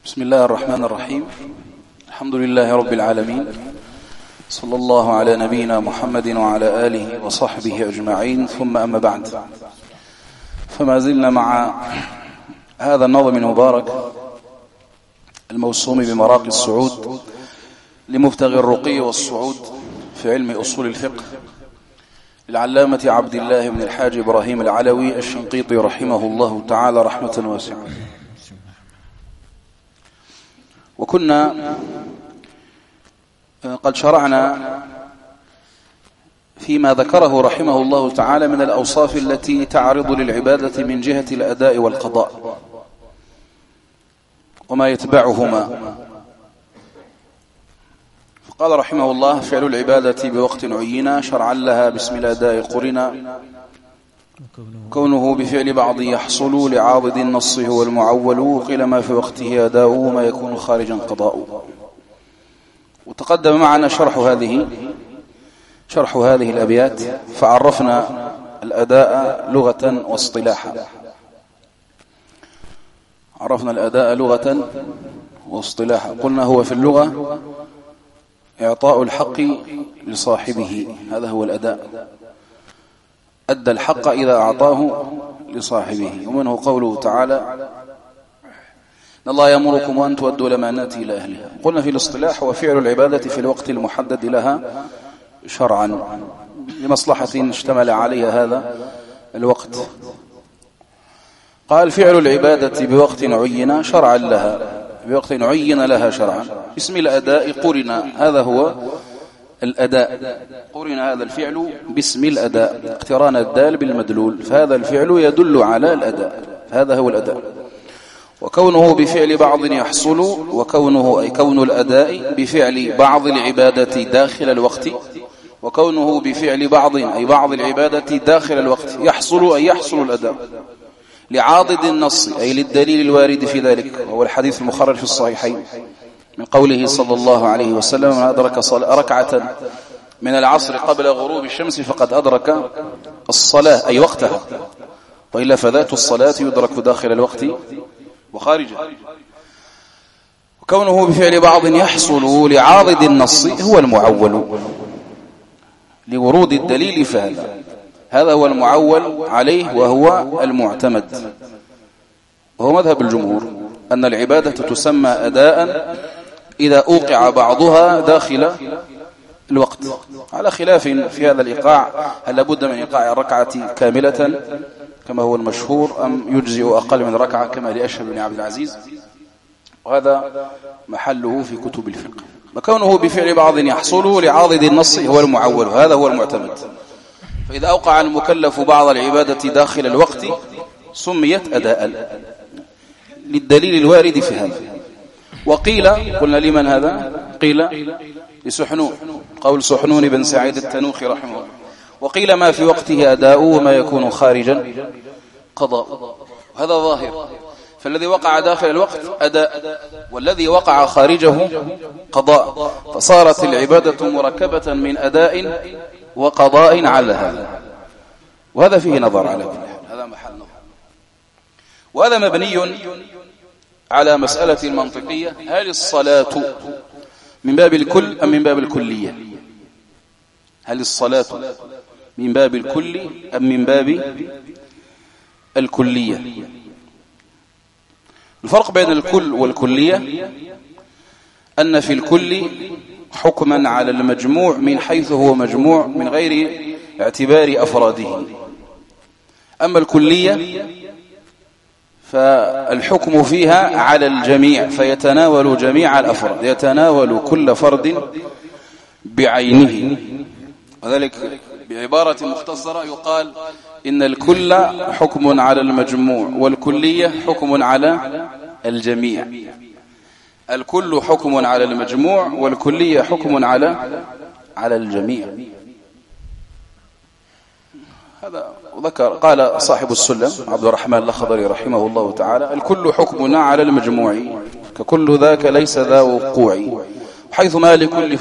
بسم الله الرحمن الرحيم. الحمد لله رب العالمين، صلى الله على نبينا محمد وعلى آله وصحبه أجمعين، ثم أما بعد، فما زلنا مع هذا النظم المبارك الموسوم بمراقي الصعود لمبتغي الرقي والصعود في علم أصول الفقه للعلامة عبد الله بن الحاج إبراهيم العلوي الشنقيطي رحمه الله تعالى رحمة واسعة. وكنا قد شرعنا فيما ذكره رحمه الله تعالى من الأوصاف التي تعرض للعبادة من جهة الأداء والقضاء وما يتبعهما. فقال رحمه الله: فعل العبادة بوقت عينا شرعا لها باسم الأداء قرنا، كونه بفعل بعض يحصل لعاضد النص هو المعول، قيل ما في وقته أداء وما يكون خارجا قضاء. وتقدم معنا شرح هذه الأبيات، فعرفنا الأداء لغة واصطلاحا. عرفنا الأداء لغة واصطلاحا، قلنا هو في اللغة إعطاء الحق لصاحبه، هذا هو الأداء، أدى الحق إذا أعطاه لصاحبه. ومنه قوله تعالى: إن الله يأمركم أن تؤدوا الأمانات إلى أهلها. قلنا في الاصطلاح هو فعل العبادة في الوقت المحدد لها شرعا لمصلحة اشتمل عليها هذا الوقت. قال: فعل العبادة بوقت عين شرعا لها، بوقت عين لها شرعا اسم الأداء قرنا، هذا هو الأداء، قرن هذا الفعل باسم الأداء، اقتران الدال بالمدلول، فهذا الفعل يدل على الأداء، هذا هو الأداء. وكونه بفعل بعض يحصل، وكونه أي كون الأداء بفعل بعض العبادة داخل الوقت، وكونه بفعل بعض أي بعض العبادة داخل الوقت يحصل أي يحصل الأداء لعاضد النص أي للدليل الوارد في ذلك، وهو الحديث المخرج في الصحيحين من قوله صلى الله عليه وسلم: من أدرك ركعة من العصر قبل غروب الشمس فقد أدرك الصلاة أي وقتها، وإلا فذات الصلاة يدرك داخل الوقت وخارجه. وكونه بفعل بعض يحصل لعاضد النص هو المعول لورود الدليل، هذا هو المعول عليه وهو المعتمد. وهو مذهب الجمهور أن العبادة تسمى أداء إذا أوقع بعضها داخل الوقت، على خلاف في هذا الإيقاع، هل لابد من إيقاع الركعة كاملة كما هو المشهور أم يجزئ أقل من ركعة كما لأشهب بن عبد العزيز، وهذا محله في كتب الفقه. وكونه بفعل بعض يحصل لعاضد النص هو المعول، هذا هو المعتمد. فإذا أوقع المكلف بعض العبادة داخل الوقت سميت أداء للدليل الوارد في هذا. وقيل، قلنا لمن هذا؟ قيل لسحنون، قول سحنون بن سعيد التنوخي رحمه الله. وقيل ما في وقته أداء وما يكون خارجا قضاء، هذا ظاهر. فالذي وقع داخل الوقت أداء، والذي وقع خارجه قضاء، فصارت العبادة مركبة من أداء وقضاء على هذا، وهذا فيه نظر على كل حال، هذا محل نظر. وهذا مبني على مسألة منطقية: هل الصلاة من باب الكل أم من باب الكلية؟ هل الصلاة من باب الكل أم من باب الكلية؟ الفرق بين الكل والكلية أن في الكل حكما على المجموع من حيث هو مجموع من غير اعتبار أفراده، أما الكلية فالحكم فيها على الجميع، فيتناول جميع الأفراد، يتناول كل فرد بعينه. وذلك بعبارة مختصرة يقال إن الكل حكم على المجموع والكلية حكم على الجميع. الكل حكم على المجموع والكلية حكم على الجميع. هذا وذكر قال صاحب السلم عبد الرحمن الأخضري رحمه الله تعالى: الكل حكمنا على المجموع ككل ذاك ليس ذا وقوع، حيث ما لكل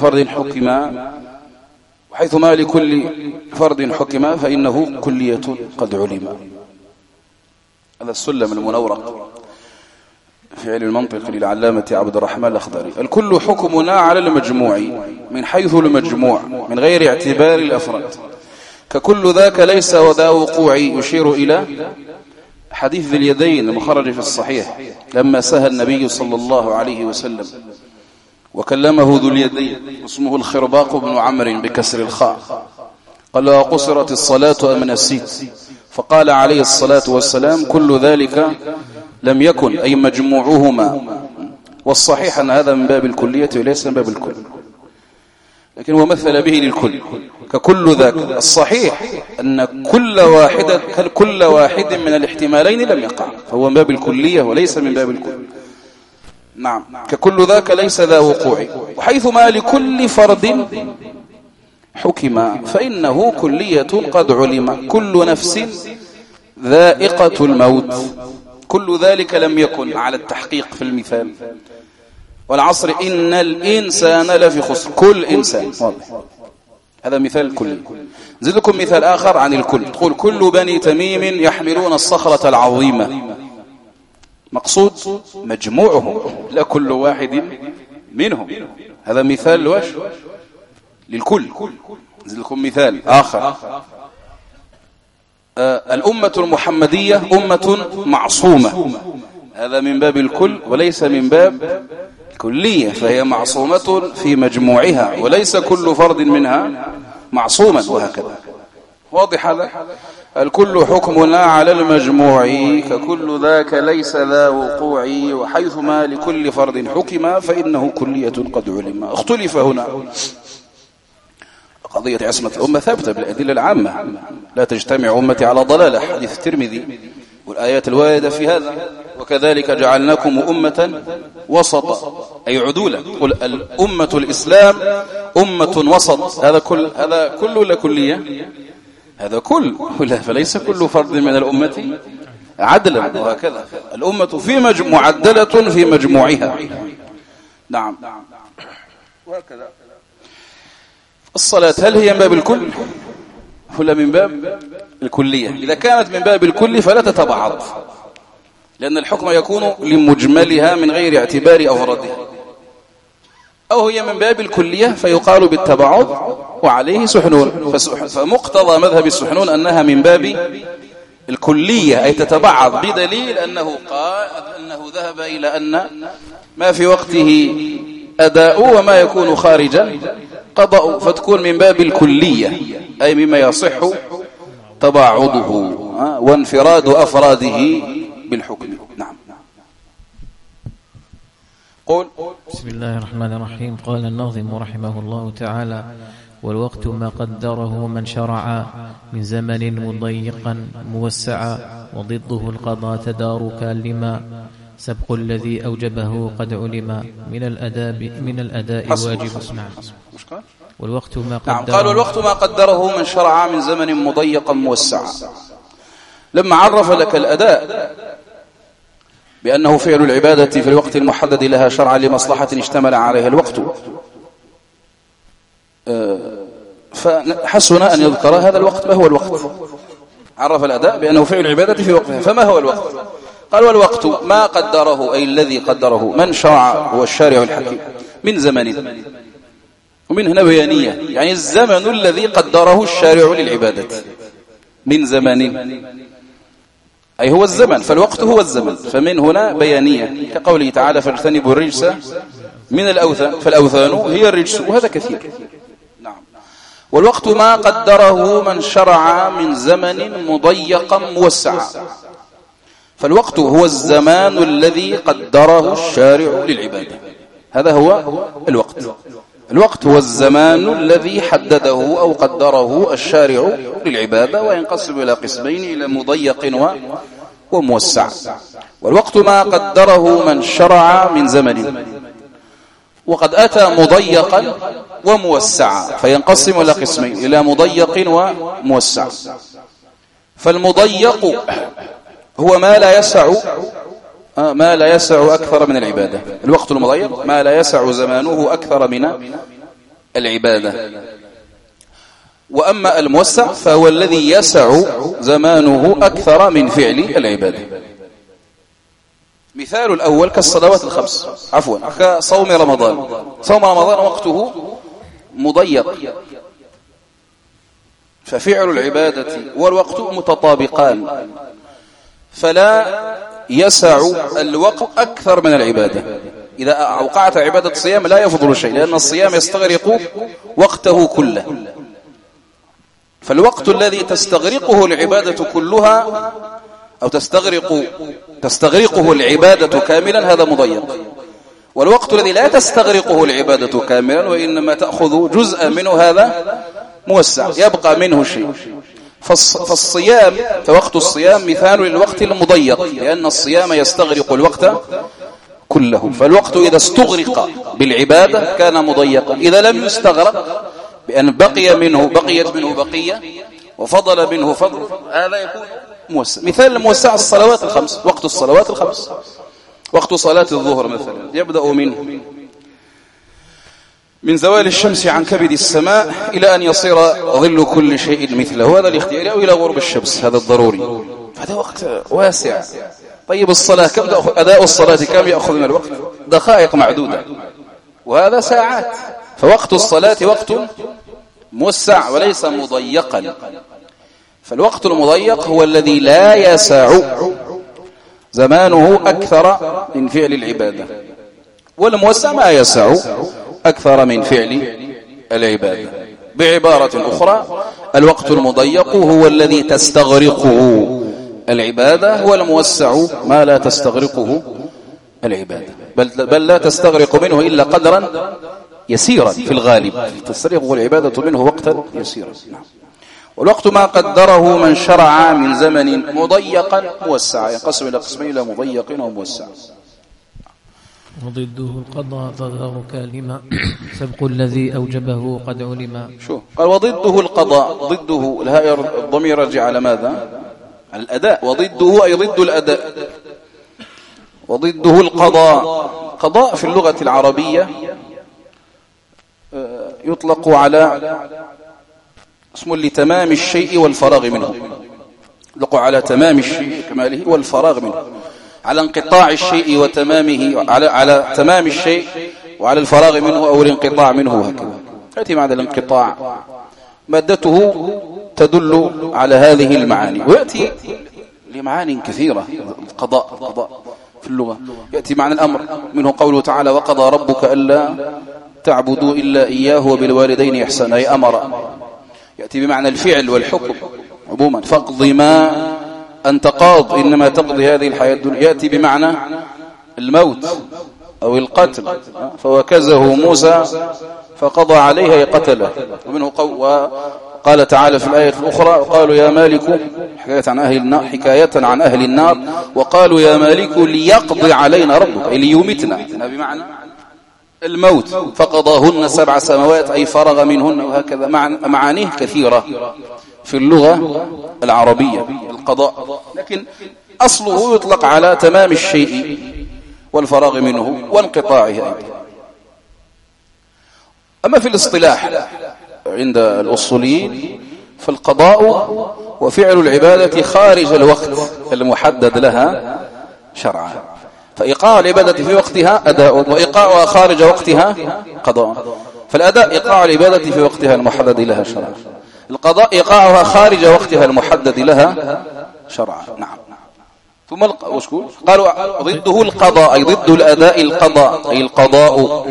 فرد حكم فإنه كلية قد علم. هذا السلم المنورق فعل المنطق للعلامة عبد الرحمن الأخضري. الكل حكمنا على المجموع من حيث المجموع من غير اعتبار الأفراد، ككل ذاك ليس وذا وقوع، يشير إلى حديث ذي اليدين المخرج في الصحيح لما سهى النبي صلى الله عليه وسلم وكلمه ذو اليدين اسمه الخرباق بن عمرو بكسر الخاء، قال له: قصرت الصلاة أم نسيت؟ فقال عليه الصلاة والسلام: كل ذلك لم يكن، أي مجموعهما. والصحيح أن هذا من باب الكلية وليس من باب الكل، لكن هو مثل به للكل ككل ذاك. الصحيح أن كل واحد من الاحتمالين لم يقع، فهو من باب الكلية وليس من باب الكل. نعم، ككل ذاك ليس ذا وقوع، وحيثما لكل فرد حكم فإنه كلية قد علم، كل نفس ذائقة الموت. كل ذلك لم يكن على التحقيق في المثال. والعصر إن الإنسان لفي خسر، كل إنسان واضح، هذا مثال كلي. زد لكم مثال آخر عن الكل، تقول: كل بني تميم يحملون الصخرة العظيمة، مقصود مجموعهم لا كل واحد منهم. هذا مثال لوش للكل. زد لكم مثال آخر، الأمة المحمدية أمة معصومة، هذا من باب الكل وليس من باب الكلية، فهي معصومة في مجموعها وليس كل فرد منها معصوما، وهكذا. واضح هذا؟ الكل حكمنا على المجموع، ككل ذاك ليس ذا وقوع، وحيثما لكل فرد حكم فإنه كلية قد علم. اختلف هنا. قضية عصمة الأمة ثابتة بالأدلة العامة، لا تجتمع أمتي على ضلالة، حديث الترمذي والآيات الواردة في هذا. وكذلك جعلناكم أمة وسطا، أي عدولا. قل الأمة الإسلام أمة وسط، هذا كل ولا كلية؟ هذا كل، فليس كل فرد من الأمة عدلا، وهكذا الأمة في معدلة في مجموعها. نعم، وهكذا. الصلاة هل هي من باب الكل ولا من باب الكلية؟ إذا كانت من باب الكل فلا تتبعض، لأن الحكم يكون لمجملها من غير اعتبار أفرادها، أو هي من باب الكلية فيقال بالتبعض وعليه سحنون. فمقتضى مذهب السحنون أنها من باب الكلية، أي تتبعض، بدليل أنه قال أنه ذهب إلى أن ما في وقته أداء وما يكون خارجا قضاء، فتكون من باب الكلية، أي مما يصح تباعده وانفراد أفراده بالحكم. نعم. قول. بسم الله الرحمن الرحيم. قال الناظم رحمه الله تعالى: والوقت ما قدره من شرع من زمن مضيقا موسعا، وضده القضاء تداركا لما سبق الذي أوجبه قد علم من الأداء واجب. والوقت ما قدره. قالوا الوقت ما قدره من شرع من زمن مضيقا موسعا، لما عرف لك الأداء بأنه فعل العبادة في الوقت المحدد لها شرعا لمصلحة اشتمل عليها الوقت، فحسن أن يذكر هذا الوقت. ما هو الوقت؟ عرف الأداء بأنه فعل العبادة في وقتها، فما هو الوقت؟ قال: والوقت ما قدره، أي الذي قدره من شرع، هو الشارع الحكيم، من زمن، ومن هنا بيانية، يعني الزمن الذي قدره الشارع للعبادة، من زمن أي هو الزمن، فالوقت هو الزمن، فمن هنا بيانية، كقوله تعالى: فاجتنبوا الرجس من الأوثان، فالأوثان هي الرجس، وهذا كثير. نعم. والوقت ما قدره من شرع من زمن مضيقا موسعا، فالوقت هو الزمان الذي قدره الشارع للعبادة، هذا هو الوقت. الوقت هو الزمان الذي حدده أو قدره الشارع للعبادة، وينقسم إلى قسمين، إلى مضيق وموسع. والوقت ما قدره من شرع من زمن، وقد أتى مضيقا وموسعا، فينقسم إلى قسمين، إلى مضيق وموسع. فالمضيق هو ما لا يسع أكثر من العبادة. الوقت المضيق ما لا يسع زمانه أكثر من العبادة. وأما الموسع فهو الذي يسع زمانه أكثر من فعل العبادة. مثال الأول كالصلوات الخمس، عفوا كصوم رمضان. صوم رمضان وقته مضيق، ففعل العبادة والوقت متطابقان، فلا يسع الوقت أكثر من العبادة. إذا أوقعت عبادة الصيام لا يفضل شيء، لأن الصيام يستغرق وقته كله. فالوقت الذي تستغرقه العبادة كلها أو تستغرقه العبادة كاملا هذا مضيق، والوقت الذي لا تستغرقه العبادة كاملا وإنما تأخذ جزءا منه هذا موسع، يبقى منه شيء. فالصيام، فوقت الصيام مثال للوقت المضيق، لأن الصيام يستغرق الوقت كله. فالوقت إذا استغرق بالعبادة كان مضيقا، إذا لم يستغرق بأن بقيت منه بقية وفضل منه فضل، هذا يكون موسع. مثال الموسع الصلوات الخمس، وقت الصلوات الخمس، وقت صلاة الظهر مثلا يبدأ من زوال الشمس عن كبد السماء إلى أن يصير ظل كل شيء مثله، هذا الاختياري، أو إلى غروب الشمس، هذا الضروري. هذا وقت واسع. طيب الصلاة كم أداء الصلاة كم يأخذ من الوقت؟ دقائق معدودة، وهذا ساعات. فوقت الصلاة وقت موسع وليس مضيقا. فالوقت المضيق هو الذي لا يسع زمانه أكثر من فعل العبادة، والموسع ما يسع أكثر من فعل العبادة. بعبارة أخرى، الوقت المضيق هو الذي تستغرقه العبادة، والموسع ما لا تستغرقه العبادة، بل لا تستغرق منه إلا قدرا يسيرا في الغالب، تستغرق العبادة منه وقتا يسيرا. والوقت ما قدره من شرع من زمن مضيقا موسعا، ينقسم إلى قسمين، إلى مضيق وموسع. وضده القضاء تظاهرك لما سبق الذي أوجبه قد علم. شو قال؟ وضده القضاء، ضده الهاء الضمير يرجع على ماذا؟ على الأداء. وضده أي ضد الأداء. وضده القضاء. قضاء في اللغة العربية يطلق على اسم لتمام الشيء والفراغ منه، يطلق على تمام الشيء كماله والفراغ منه، على انقطاع الشيء وتمامه، على تمام الشيء وعلى الفراغ منه أو الانقطاع منه، هكذا يأتي معنى الانقطاع. مادته تدل على هذه المعاني، ويأتي لمعاني كثيرة. القضاء في اللغة يأتي معنى الأمر، منه قوله تعالى: وقضى ربك ألا تعبدوا إلا إياه وبالوالدين إحسانا، أي أمر. يأتي بمعنى الفعل والحكم عموما، فاقض ما أنت قاض إنما تقضي هذه الحياة الدنيا. يأتي بمعنى الموت أو القتل، فوكزه موسى فقضى عليه أي قتله. ومنه قال تعالى في الآية الأخرى: وقالوا يا مالك، حكاية عن أهل النار، وقالوا يا مالك ليقضي علينا ربك، أي ليمتنا، بمعنى الموت. فقضاهن 7 سماوات أي فرغ منهن، وهكذا معانيه كثيرة في اللغة العربية القضاء، لكن أصله يطلق على تمام الشيء والفراغ منه وانقطاعه أيضا. أما في الاصطلاح عند الأصوليين، فالقضاء وفعل العبادة خارج الوقت المحدد لها شرعا، فإيقاع العبادة في وقتها أداء، وإيقاعها خارج وقتها قضاء. فالأداء إيقاع العبادة في وقتها المحدد لها شرعا، القضاء إيقاعها خارج وقتها المحدد لها شرعا. نعم. ثم قالوا ضده القضاء، أي ضد الأداء القضاء، أي القضاء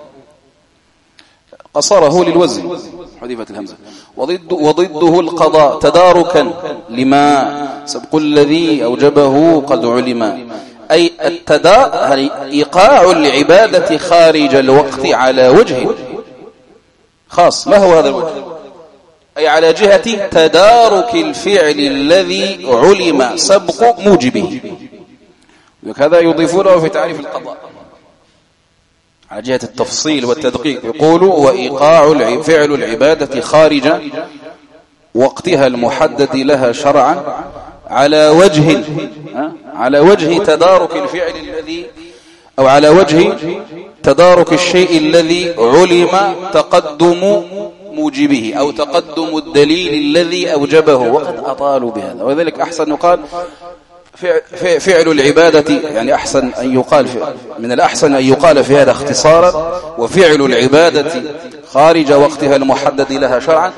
قصره للوزن، حذفت الهمزة. وضده القضاء تداركا لما سبق الذي أوجبه قد علم، أي التداء إيقاع العبادة خارج الوقت على وجه خاص. ما هو هذا الوجه؟ أي على جهة تدارك الفعل الذي علم سبق موجبه. وكذا يضيفونه في تعريف القضاء على جهة التفصيل والتدقيق، يقولوا: وإيقاع فعل العبادة خارج وقتها المحدد لها شرعا على وجه تدارك الفعل الذي، أو على وجه تدارك الشيء الذي علم تقدم موجبه أو تقدم الدليل الذي أوجبه. وقد أطالوا بهذا، وذلك أحسن قال فعل العبادة يعني أحسن أن يقال من الأحسن أن يقال في هذا اختصارا: وفعل العبادة خارج وقتها المحدد لها شرعا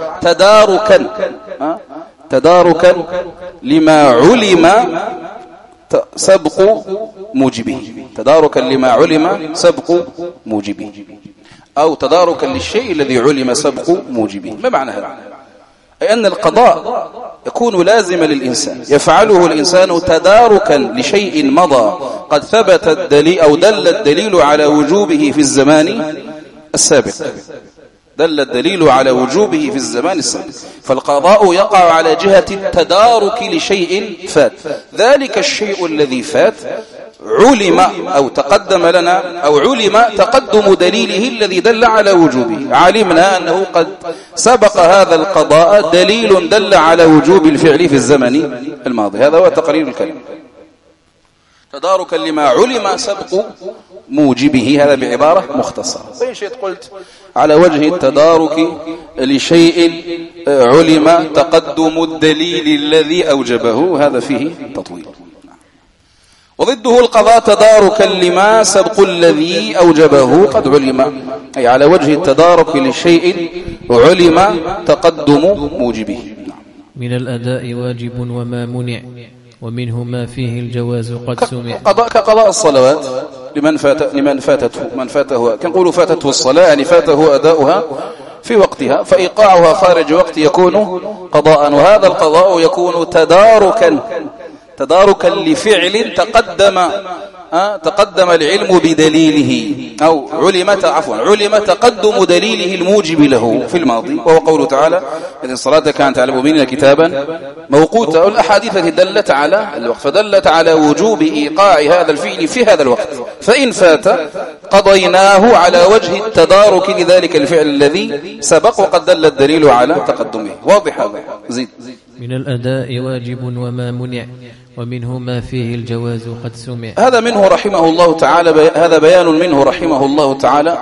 تداركا لما علم سبق موجبه، تداركا لما علم سبق موجبه، أو تداركا للشيء الذي علم سبق موجبه. ما معنى هذا؟ أي أن القضاء يكون لازما للإنسان، يفعله الإنسان تداركا لشيء مضى قد ثبت الدليل أو دل الدليل على وجوبه في الزمان السابق، دل الدليل على وجوبه في الزمان السابق. فالقضاء يقع على جهة التدارك لشيء فات، ذلك الشيء الذي فات علم أو تقدم لنا أو علم تقدم دليله الذي دل على وجوبه، علمنا أنه قد سبق هذا القضاء دليل دل على وجوب الفعل في الزمن الماضي. هذا هو تقرير الكلام، تداركا لما علم سبق موجبه. هذا بعبارة مختصرة. أي شيء قلت على وجه التدارك لشيء علم تقدم الدليل الذي أوجبه، هذا فيه تطويل. وضده القضاء تداركا لما سبق الذي أوجبه قد علم، أي على وجه التدارك لشيء علم تقدم موجبه. من الأداء واجب وما منع، ومنه ما فيه الجواز قد سمع. كقضاء الصلوات لمن فاته كنقول فاتته الصلاة يعني فاته أداؤها في وقتها، فإيقاعها خارج وقت يكون قضاء، وهذا القضاء يكون تداركا لفعل تقدم العلم بدليله، أو علم تقدم دليله الموجب له في الماضي، وهو قوله تعالى: إن الصلاة كانت على المؤمنين كتابا موقوتا. والأحاديث التي دلت على الوقت فدلت على وجوب إيقاع هذا الفعل في هذا الوقت، فإن فات قضيناه على وجه التدارك لذلك الفعل الذي سبق وقد دل الدليل على تقدمه. واضح هذا؟ زيد. من الأداء واجب وما منع، ومنه ما فيه الجواز قد سمع. هذا منه رحمه الله تعالى، هذا بيان منه رحمه الله تعالى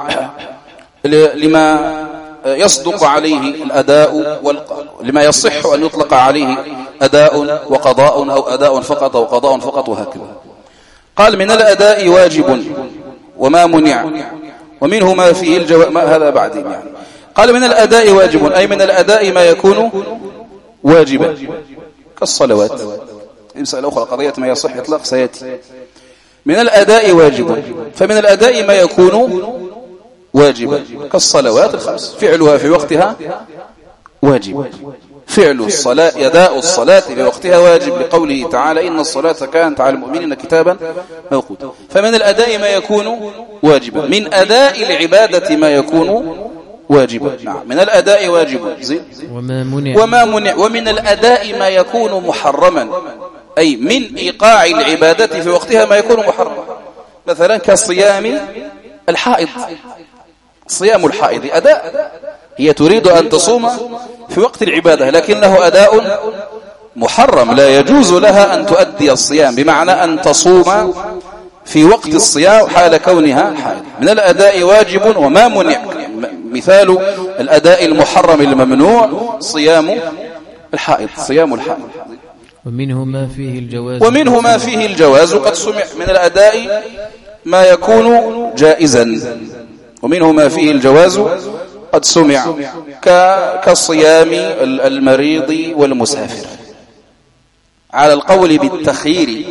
لما يصدق عليه الأداء لما يصح أن يطلق عليه أداء وقضاء، أو أداء فقط أو قضاء فقط، وهكذا. قال: من الأداء واجب وما منع، ومنه ما فيه الجواز. هذا بعدين يعني. قال: من الأداء واجب، أي من الأداء ما يكون واجبا كالصلوات. مسألة أخرى قضية ما يصح إطلاق سيأتي. من الأداء واجب، فمن الأداء ما يكون واجبا كالصلوات الخمس، فعلها في وقتها واجب. فعل الصلاة أداء الصلاة في وقتها واجب، لقوله تعالى: إن الصلاة كانت على المؤمنين كتابا موقوتا. فمن الأداء ما يكون واجبا، من أداء العبادة ما يكون واجبا. نعم، من الأداء واجب. وما منع. ومن الأداء ما يكون محرما، أي من إيقاع العبادة في وقتها ما يكون محرما، مثلا كصيام الحائض. صيام الحائض أداء، هي تريد أن تصوم في وقت العبادة، لكنه أداء محرم، لا يجوز لها أن تؤدي الصيام، بمعنى أن تصوم في وقت الصيام حال كونها حائض. من الأداء واجب وما منع، مثال الأداء المحرم الممنوع صيام الحائض. ومنه ما فيه الجواز قد سمع. من الأداء ما يكون جائزا، ومنه ما فيه الجواز قد سمع، كالصيام المريض والمسافر، على القول بالتخيير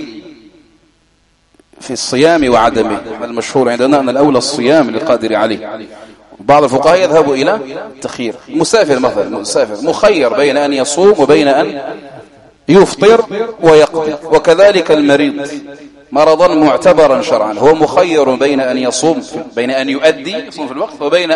في الصيام وعدمه. المشهور عندنا أن الأولى الصيام للقادر عليه. بعض الفقهاء يذهب إلى التخيير. مسافر مثلا، مخير بين أن يصوم وبين أن يفطر ويقضي، وكذلك المريض مرضا معتبرا شرعا، هو مخير بين أن يصوم، بين أن يؤدي يصوم في الوقت، وبين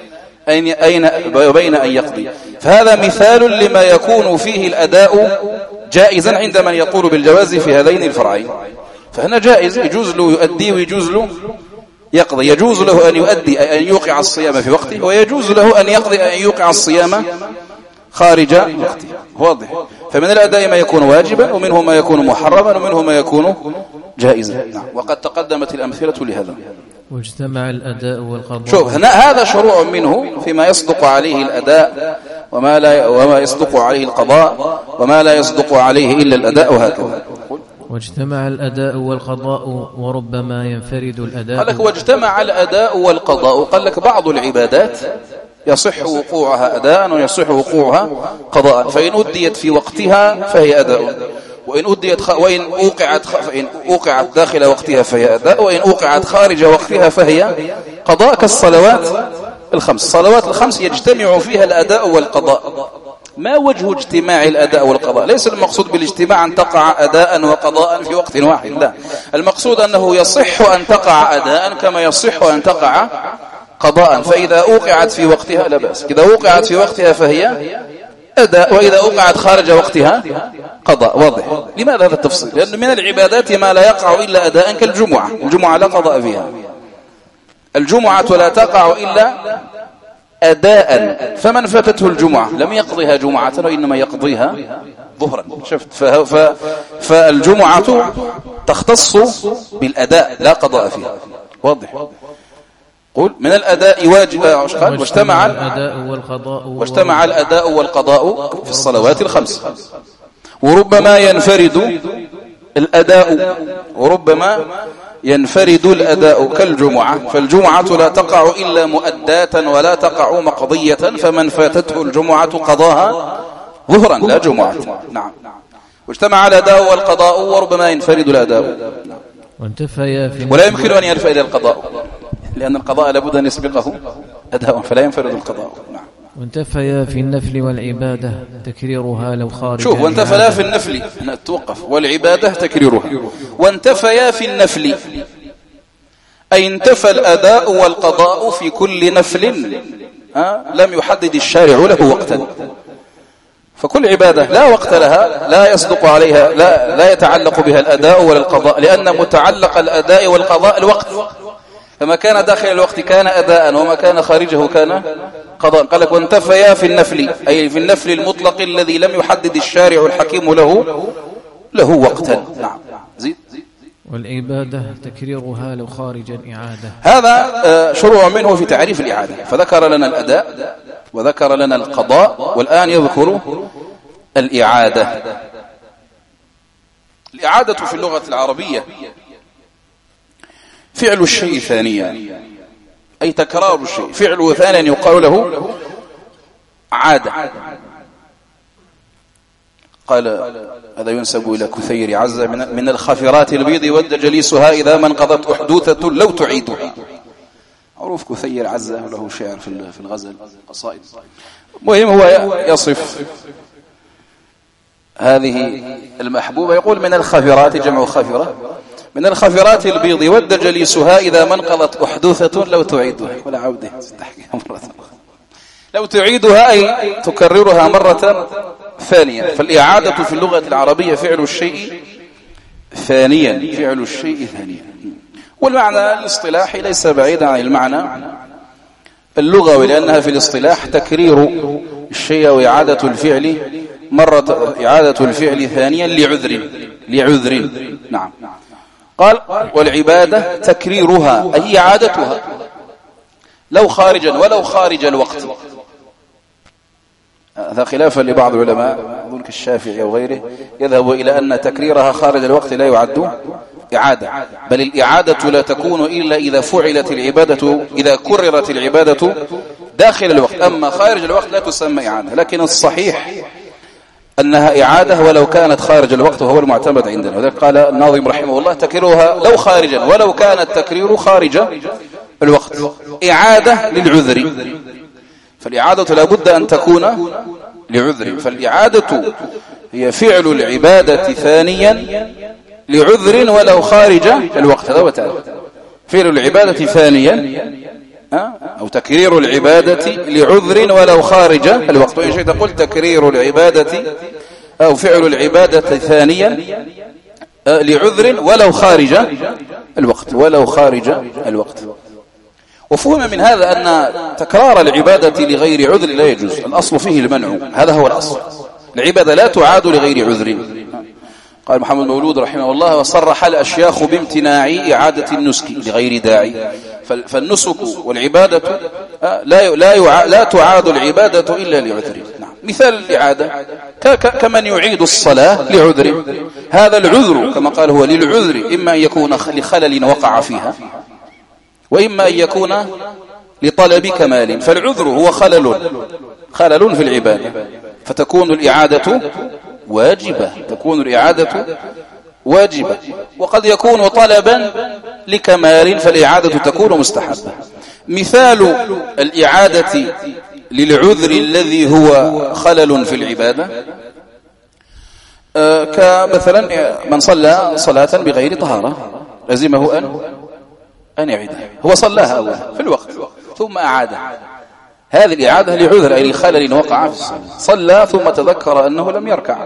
أن يقضي. فهذا مثال لما يكون فيه الأداء جائزا عند من يقول بالجواز في هذين الفرعين. فهنا جائز، يجوز له يؤدي ويجوز له يقضي. يجوز له أن يؤدي أن يوقع الصيام في وقته، ويجوز له أن يقضي أن يوقع الصيام خارج وقته. واضح؟ فمن الأداء ما يكون واجبا، ومنه ما يكون محرما، ومنه ما يكون جائزا. وقد تقدمت الأمثلة لهذا. واجتمع الأداء والقضاء. شوف هنا هذا شروع منه فيما يصدق عليه الأداء وما يصدق عليه القضاء، وما لا يصدق عليه إلا الأداء، وهكذا. واجتمع الأداء والقضاء وربما ينفرد الأداء. قال لك واجتمع الأداء والقضاء. قال لك بعض العبادات يصح وقوعها أداء ويصح وقوعها قضاء، فإن أديت في وقتها فهي أداء، وإن أوقعت داخل وقتها فهي أداء، وإن أوقعت خارج وقتها فهي قضاء. كالصلوات الخمس، الصلوات الخمس يجتمع فيها الأداء والقضاء. ما وجه اجتماع الأداء والقضاء؟ ليس المقصود بالاجتماع أن تقع أداء وقضاء في وقت واحد، لا، المقصود أنه يصح أن تقع أداء كما يصح أن تقع قضاء. فإذا أوقعت في وقتها لا بأس، إذا أوقعت في وقتها فهي أداء، وإذا أوقعت خارج وقتها قضاء. واضح؟ لماذا هذا التفصيل؟ لأن من العبادات ما لا يقع إلا أداء، كالجمعة. الجمعة لا قضاء فيها، الجمعة لا تقع إلا أداء، فمن فاتته الجمعة لم يقضيها جمعة وإنما يقضيها ظهرا. شفت؟ فالجمعة تختص بالأداء لا قضاء فيها. واضح؟ قل من الأداء واجب. واجتمع الأداء والقضاء في الصلوات الخمس. وربما ينفرد الأداء، وربما ينفرد الأداء كالجمعة، فالجمعة لا تقع إلا مؤداة ولا تقع مقضية، فمن فاتته الجمعة قضاها ظهرا لا جمعة. نعم. واجتمع الأداء والقضاء وربما ينفرد الأداء، ولا يمكن أن ينفرد القضاء، لأن القضاء لابد أن يسبقه أداء، فلا ينفرد القضاء. نعم. وانتفيا في النفل والعبادة تكريرها لو خارج. شوف، وانتفيا في النفل توقف، والعبادة تكريرها. وانتفيا في النفل أي انتفى الأداء والقضاء في كل نفل لم يحدد الشارع له وقتا. فكل عبادة لا وقت لها لا يصدق عليها، لا يتعلق بها الأداء ولا القضاء، لأن متعلق الأداء والقضاء الوقت، فما كان داخل الوقت كان أداء، وما كان خارجه كان قضاء. قال لك وانتفيا في النفل أي في النفل المطلق الذي لم يحدد الشارع الحكيم له وقتا. نعم. زيد. والعبادة تكريرها لو خارج الإعادة. هذا شروع منه في تعريف الإعادة، فذكر لنا الأداء وذكر لنا القضاء، والآن يذكر الإعادة. الإعادة في اللغة العربية فعل الشيء ثانيا، أي تكرار الشيء. فعله ثانيا يقال له عادة. قال هذا ينسب إلى كثير عزة من الخفرات البيض ود جليسها إذا ما انقضت أحدوثة لو تعيدها. معروف كثير عزة له شعر في الغزل قصائد. مهم هو يصف هذه المحبوبة، يقول من الخفرات، جمع خفرة، من الخفرات البيض ود جليسها إذا ما انقضت أحدوثة لو تعيدها. ولا عودة مرة لو تعيدها أي تكررها مرة ثانية. فالإعادة في اللغة العربية فعل الشيء ثانيا، فعل الشيء ثانيا. والمعنى الاصطلاحي ليس بعيدا عن المعنى اللغوي، لأنها في الاصطلاح تكرير الشيء وإعادة الفعل مرة، إعادة الفعل ثانيا لعذر. نعم. قال والعبادة تكريرها أي إعادتها لو خارجا ولو خارج الوقت. هذا خلافا لبعض العلماء أظن كالشافعي أو غيره، يذهب إلى أن تكريرها خارج الوقت لا يعد إعادة، بل الإعادة لا تكون إلا إذا فعلت العبادة، إذا كررت العبادة داخل الوقت، أما خارج الوقت لا تسمى إعادة. لكن الصحيح أنها إعادة ولو كانت خارج الوقت، وهو المعتمد عندنا. وذلك قال الناظم رحمه الله تكريرها لو خارجا ولو كان التكرير خارج الوقت إعادة للعذر، فالإعادة لا بد أن تكون لعذر. فالإعادة هي فعل العبادة ثانيا لعذر ولو خارج الوقت. هذا وتعالى فعل العبادة ثانيا أو تكرير العبادة لعذر ولو خارج الوقت. وإن شئت قلت تكرير العبادة أو فعل العبادة ثانيا لعذر ولو خارج الوقت. وفهم من هذا أن تكرار العبادة لغير عذر لا يجوز، الأصل فيه المنع، هذا هو الأصل. العبادة لا تعاد لغير عذر. قال محمد مولود رحمه الله وصرح الأشياخ بامتناع إعادة النسك لغير داعي. فالنسك والعبادة لا تعاد العبادة إلا لعذر. نعم. مثال الإعادة كمن يعيد الصلاة لعذر، هذا العذر كما قال هو للعذر، إما أن يكون لخلل وقع فيها، وإما أن يكون لطلب كمال. فالعذر هو خلل في العبادة، فتكون الإعادة واجبة، وقد يكون طلبا لكمال فالإعادة تكون مستحبة. مثال الإعادة للعذر الذي هو خلل في العبادة كمثلا من صلى صلاة بغير طهارة لزمه أن يعيدها، هو صلاها أولا في الوقت ثم أعادها، هذه الإعادة لعذر أي لخلل وقع في الصلاة، صلى ثم تذكر أنه لم يركع،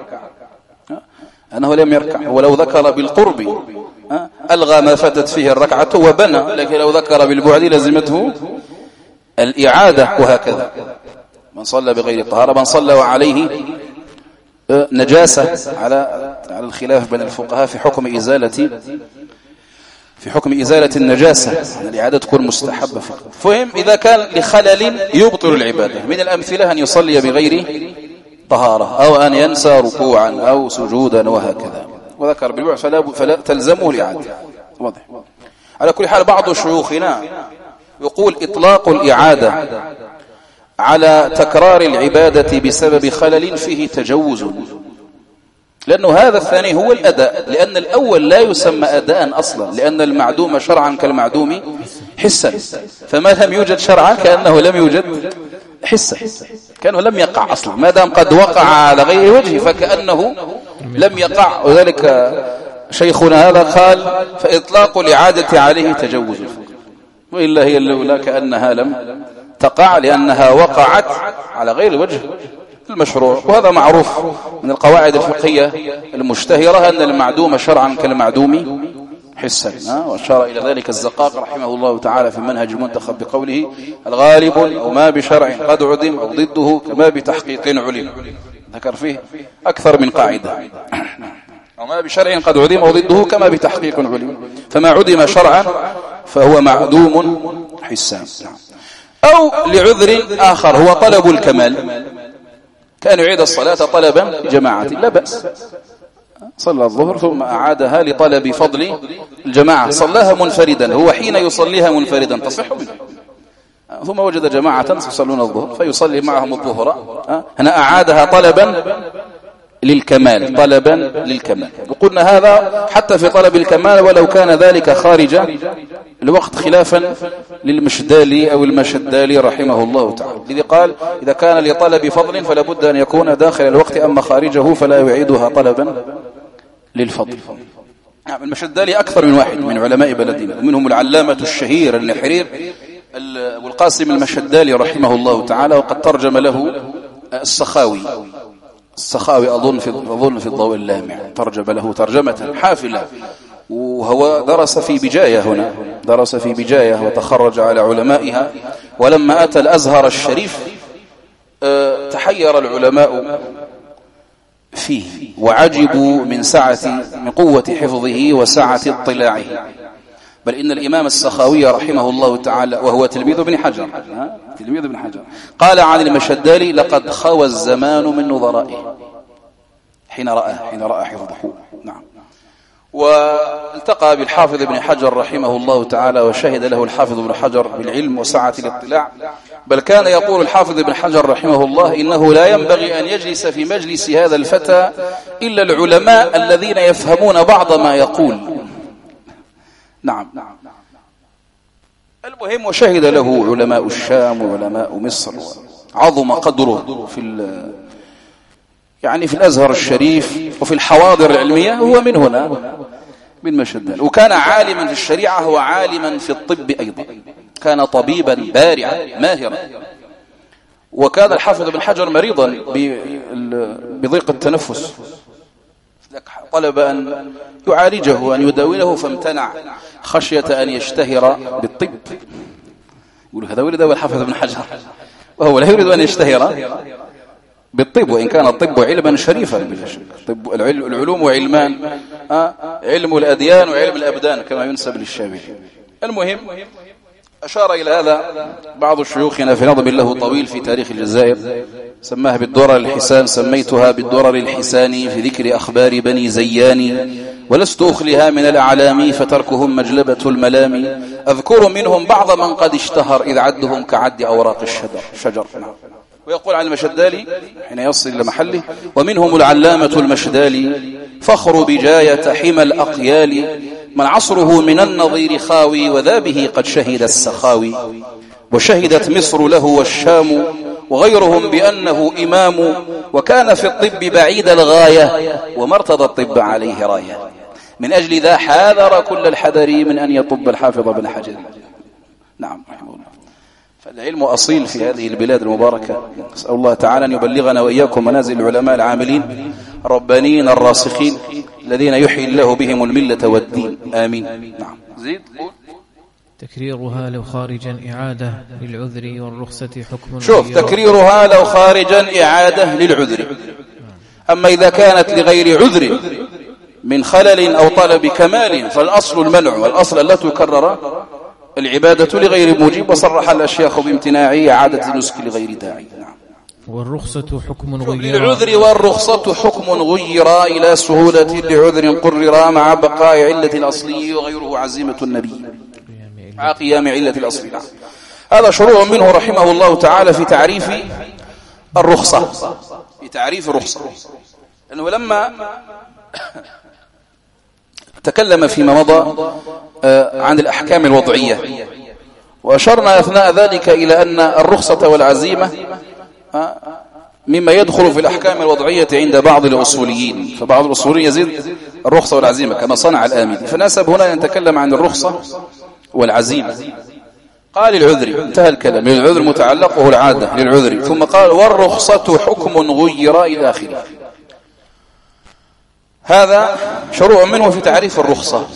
ولو ذكر بالقرب ألغى ما فتت فيه الركعة وبنى، لكن لو ذكر بالبعد لزمته الإعادة. وهكذا من صلى بغير طهارة، من صلى وعليه نجاسة على الخلاف بين الفقهاء في حكم إزالة النجاسة، الإعادة تكون مستحبة فقط. فهم إذا كان لخلل يبطل العبادة، من الأمثلة أن يصلي بغير طهارة، أو أن ينسى ركوعا أو سجودا وهكذا، وذكر بالوعي فلا تلزمه الإعادة. واضح. على كل حال بعض شيوخنا يقول إطلاق الإعادة على تكرار العبادة بسبب خلل فيه تجوز، لأنه هذا الثاني هو الأداء، لأن الأول لا يسمى أداء أصلا، لأن المعدوم شرعا كالمعدوم حسا، فما لم يوجد شرعا كأنه لم يوجد حسا، كأنه لم يقع أصلا، ما دام قد وقع على غير وجه فكأنه لم يقع. وذلك شيخنا هذا قال فإطلاق الإعادة عليه تجوز، وإلا هي الأولى كأنها لم تقع لأنها وقعت على غير وجه المشروع. وهذا معروف من القواعد الفقهية المشتهرة أن المعدوم شرعا كالمعدوم حسا، وأشار إلى ذلك الزقاق رحمه الله تعالى في المنهج المنتخب بقوله الغالب أو ما بشرع قد عدم أو ضده كما بتحقيق علم، ذكر فيه أكثر من قاعدة، وما بشرع قد عدم أو ضده كما بتحقيق علم، فما عدم شرعا فهو معدوم حسا. أو لعذر آخر هو طلب الكمال، كان يعيد الصلاة طلبا لجماعة لا بأس، صلى الظهر ثم أعادها لطلب فضل الجماعة، صلاها منفردا، هو حين يصليها منفردا تصح منه، ثم وجد جماعة يصلون الظهر فيصلي معهم الظهر، هنا أعادها طلبا للكمال، وقلنا هذا حتى في طلب الكمال ولو كان ذلك خارج الوقت، خلافا للمشدالي أو المشدالي رحمه الله تعالى، الذي قال إذا كان لطلب فضل فلا بد أن يكون داخل الوقت، أما خارجه فلا يعيدها طلبا للفضل. المشدالي أكثر من واحد من علماء بلدنا، ومنهم العلامة الشهير النحرير والقاسم المشدالي رحمه الله تعالى، وقد ترجم له السخاوي أظن في الضوء اللامع، ترجم له ترجمة حافلة، وهو درس في بجاية وتخرج على علمائها، ولما أتى الأزهر الشريف تحير العلماء فيه وعجبوا من قوة حفظه وسعة اطلاعه، بل إن الإمام السخاوي رحمه الله تعالى وهو تلميذ ابن حجر قال عن المشدالي لقد خوى الزمان من نظرائه حين رأى حفظه. نعم. والتقى بالحافظ ابن حجر رحمه الله تعالى، وشهد له الحافظ ابن حجر بالعلم وسعة الاطلاع، بل كان يقول الحافظ ابن حجر رحمه الله إنه لا ينبغي أن يجلس في مجلس هذا الفتى إلا العلماء الذين يفهمون بعض ما يقول. نعم. المهم وشهد له علماء الشام وعلماء مصر، عظم قدره في الأزهر الشريف وفي الحواضر العلمية، هو من هنا من مشدال، وكان عالما في الشريعة، هو عالما في الطب أيضا، كان طبيبا بارعا ماهرا. وكان الحافظ ابن حجر مريضا بضيق التنفس، طلب أن يعالجه وأن يداوله فامتنع خشية أن يشتهر بالطب. يقول هذا ولد الحافظ ابن حجر وهو لا يريد أن يشتهر بالطب، وإن كان الطب علما شريفا بلا شك، العلوم وعلمان، علم الأديان وعلم الأبدان كما ينسب للشافعي. المهم أشار إلى هذا بعض شيوخنا في نظم له طويل في تاريخ الجزائر، سماها بالدرر الحسان، سميتها بالدرر الحسان في ذكر أخبار بني زيان، ولست أخلها من الأعلام فتركهم مجلبة الملام، أذكر منهم بعض من قد اشتهر إذ عدهم كعد أوراق الشجر. ويقول عن المشدالي حين يصل إلى محله: ومنهم العلامة المشدالي فخر بجاية حمى الأقيال، من عصره من النظير خاوي وذا به قد شهد السخاوي، وشهدت مصر له والشام وغيرهم بأنه إمام، وكان في الطب بعيد الغاية وما ارتضى الطب عليه راية، من أجل ذا حاذر كل الحذر من أن يطب الحافظ بن حجر. نعم رحمه الله. فالعلم أصيل في هذه البلاد المباركة، نسأل الله تعالى أن يبلغنا وإياكم منازل العلماء العاملين الربانيين الراسخين الذين يحيي الله بهم الملة والدين، آمين. نعم زيد. تكريرها لو خارجا إعادة للعذر والرخصة حكم. شوف، تكريرها لو خارجا إعادة للعذر، أما إذا كانت لغير عذر من خلل أو طلب كمال فالأصل المنع، والأصل لا تكرر العبادة لغير موجب، وصرح الأشياخ بامتناع إعادة النسك لغير داعي. والرخصة حكم غير للعذر، والرخصة حكم غير إلى سهولة لعذر قرر مع بقاء علة الأصلي وغيره عزيمة النبي مع قيام علة الأصلي. هذا شروع منه رحمه الله تعالى في تعريف الرخصة، في تعريف الرخصة، لأنه لما تكلم فيما مضى عن الأحكام الوضعية، وأشرنا أثناء ذلك إلى أن الرخصة والعزيمة مما يدخل في الأحكام الوضعية عند بعض الأصوليين، فبعض الأصوليين يزيد الرخصة والعزيمة كما صنع الآمدي، فناسب هنا أن نتكلم عن الرخصة والعزيمة. قال للعذر، انتهى الكلام، للعذر متعلقه العادة للعذر، ثم قال والرخصة حكم غير إلى آخره. هذا شروع منه في تعريف الرخصة.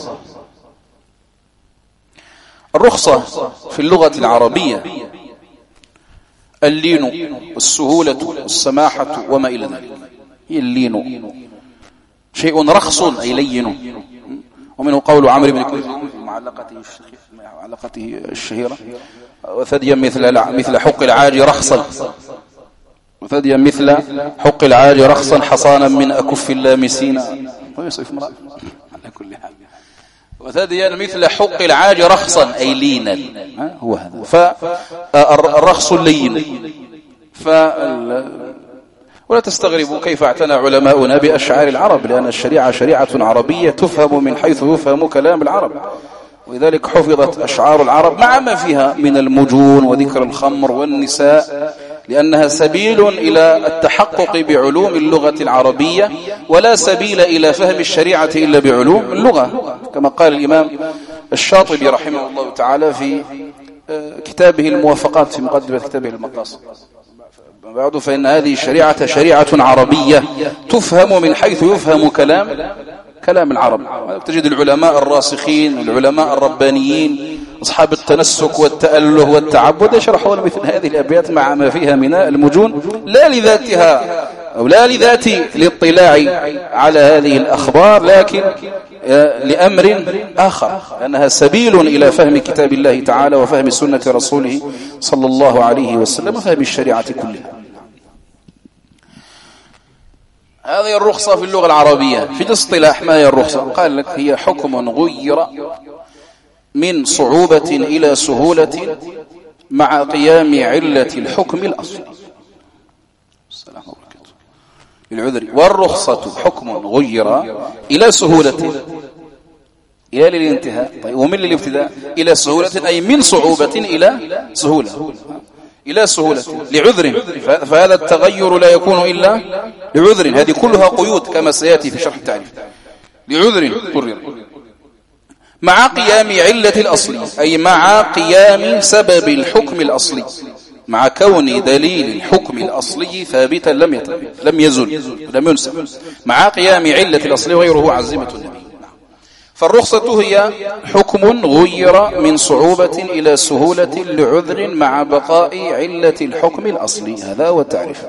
الرخصة في اللغة العربية اللين والسهولة والسماحة وما إلى ذلك. هي اللين شيء رخص أي لين، ومنه قول عمرو بن كلثوم في معلقته الشهيرة: وثديا مثل حق العاج رخصا، وثديا مثل حق العاج رخصا حصانا من أكف اللامسين. على كل حال، وثديا مثل حق العاج رخصا أي لينا، هو هذا. فالرخص اللين. ولا تستغربوا كيف اعتنى علماؤنا بأشعار العرب، لأن الشريعة شريعة عربية تفهم من حيث يفهم كلام العرب، ولذلك حفظت أشعار العرب مع ما فيها من المجون وذكر الخمر والنساء، لأنها سبيل إلى التحقق بعلوم اللغة العربية، ولا سبيل إلى فهم الشريعة إلا بعلوم اللغة، كما قال الإمام الشاطبي رحمه الله تعالى في كتابه الموافقات في مقدمة كتابه المقاصد. بعد فإن هذه الشريعة شريعة عربية تفهم من حيث يفهم كلام العرب. تجد العلماء الراسخين، العلماء الربانيين، أصحاب التنسك والتأله والتعبد يشرحون مثل هذه الأبيات مع ما فيها من المجون، لا لذاتها أو لا لذات الاطلاع على هذه الأخبار، لكن لأمر آخر، لأنها سبيل إلى فهم كتاب الله تعالى وفهم سنة رسوله صلى الله عليه وسلم وفهم الشريعة كلها. هذه الرخصة في اللغة العربية. في الاصطلاح ما هي الرخصة؟ قال لك هي حكم غير من صعوبة إلى سهولة مع قيام علة الحكم الأصلي. السلام عليكم. العذر. والرخصة حكم غير إلى سهولة إلى الانتهاء. طيب ومن الابتداء؟ إلى سهولة أي من صعوبة إلى سهولة، إلى سهولة لعذر، فهذا التغير لا يكون إلا لعذر. هذه كلها قيود كما سيأتي في شرح التعريف. لعذر قرر مع قيام علة الأصل، أي مع قيام سبب الحكم الأصلي، مع كون دليل الحكم الأصلي ثابتا لم يزل لم ينسب، مع قيام علة الأصل وغيره عزيمة النبي. فالرخصة هي حكم غير من صعوبة إلى سهولة لعذر مع بقاء علة الحكم الأصلي. هذا هو التعريف.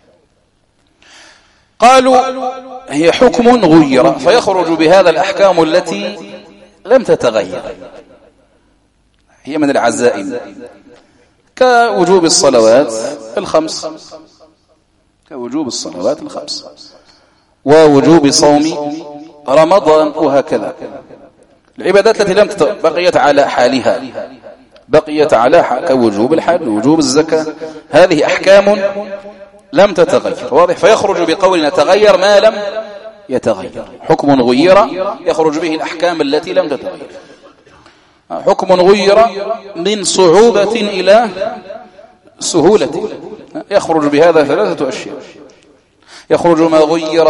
قالوا هي حكم غير، فيخرج بهذا الأحكام التي لم تتغير. هي من العزائم كوجوب الصلوات الخمس، كوجوب الصلوات الخمس ووجوب صوم رمضان وهكذا. العبادات التي لم بقيت على حالها، بقيت على كوجوب الحج ووجوب الزكاة، هذه أحكام لم تتغير. واضح؟ فيخرج بقولنا تغير ما لم يتغير. حكم غير يخرج به الأحكام التي لم تتغير. حكم غير من صعوبة إلى سهولة، يخرج بهذا ثلاثة أشياء. يخرج ما غير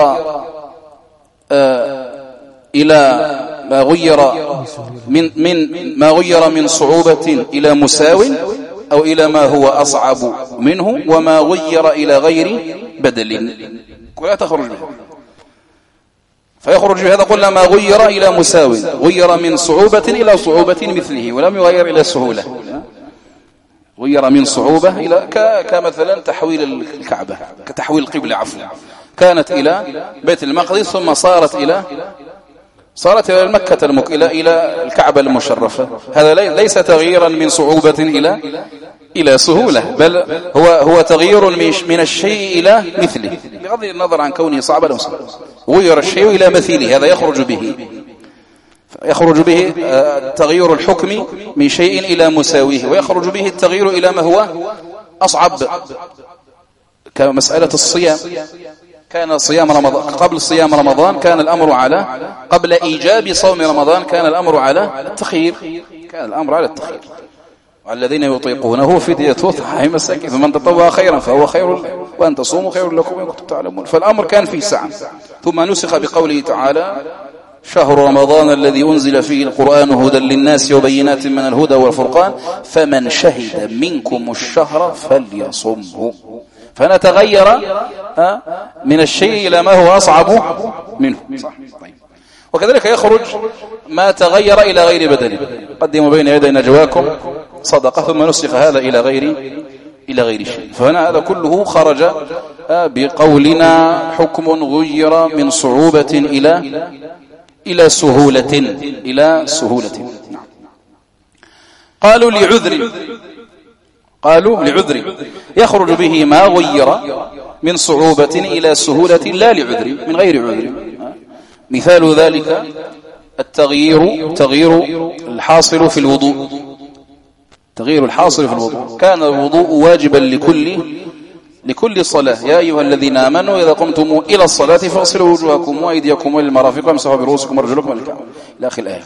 إلى ما غير ما غير من صعوبة إلى مساو أو إلى ما هو أصعب منه، وما غير إلى غير بدل، ولا تخرج به. فيخرج بهذا قلنا ما غير إلى مساو، غير من صعوبة إلى صعوبة مثله ولم يغير إلى سهولة. غير من صعوبة إلى كمثلا تحويل الكعبة، كتحويل القبلة عفوا، كانت إلى بيت المقدس ثم صارت إلى مكة إلى الكعبة المشرفة. هذا ليس تغييرا من صعوبة إلى سهولة، بل هو تغيير من الشيء إلى مثله، بغض النظر عن كونه صعبا أو سهلا. غير الشيء إلى مثله، هذا يخرج به تغيير الحكم من شيء إلى مساويه، ويخرج به التغيير إلى ما هو أصعب، كمسألة الصيام. كان صيام رمضان قبل صيام رمضان كان الأمر على قبل إيجاب صوم رمضان كان الأمر على التخيير، والذين يطيقونه فدية طعام مساكين، فمن تطوع خيرا فهو خير، وأن تصوموا خير لكم إن كنتم تعلمون. فالأمر كان في سعة، ثم نسخ بقوله تعالى: شهر رمضان الذي أنزل فيه القرآن هدى للناس وبينات من الهدى والفرقان فمن شهد منكم الشهر فليصمه. فنتغير من الشيء إلى ما هو أصعب منه. وكذلك يخرج ما تغير إلى غير بدل. قدموا بين يدي نجواكم صدقة، ثم نسخ هذا إلى غير شيء. فهنا هذا كله خرج بقولنا حكم غير من صعوبة إلى سهولة. قالوا لعذر يخرج به ما غير من صعوبة إلى سهولة لا لعذر، من غير عذر. مثال ذلك تغيير الحاصل في الوضوء. تغيير الحاصل في الوضوء، كان الوضوء واجبا لكل صلاة. يا أيها الذين آمنوا إذا قمتم إلى الصلاة فاغسلوا وجوهكم وأيديكم إلى المرافق وامسحوا برؤوسكم وارجلكم إلى الكعبين إلى آخر الآية.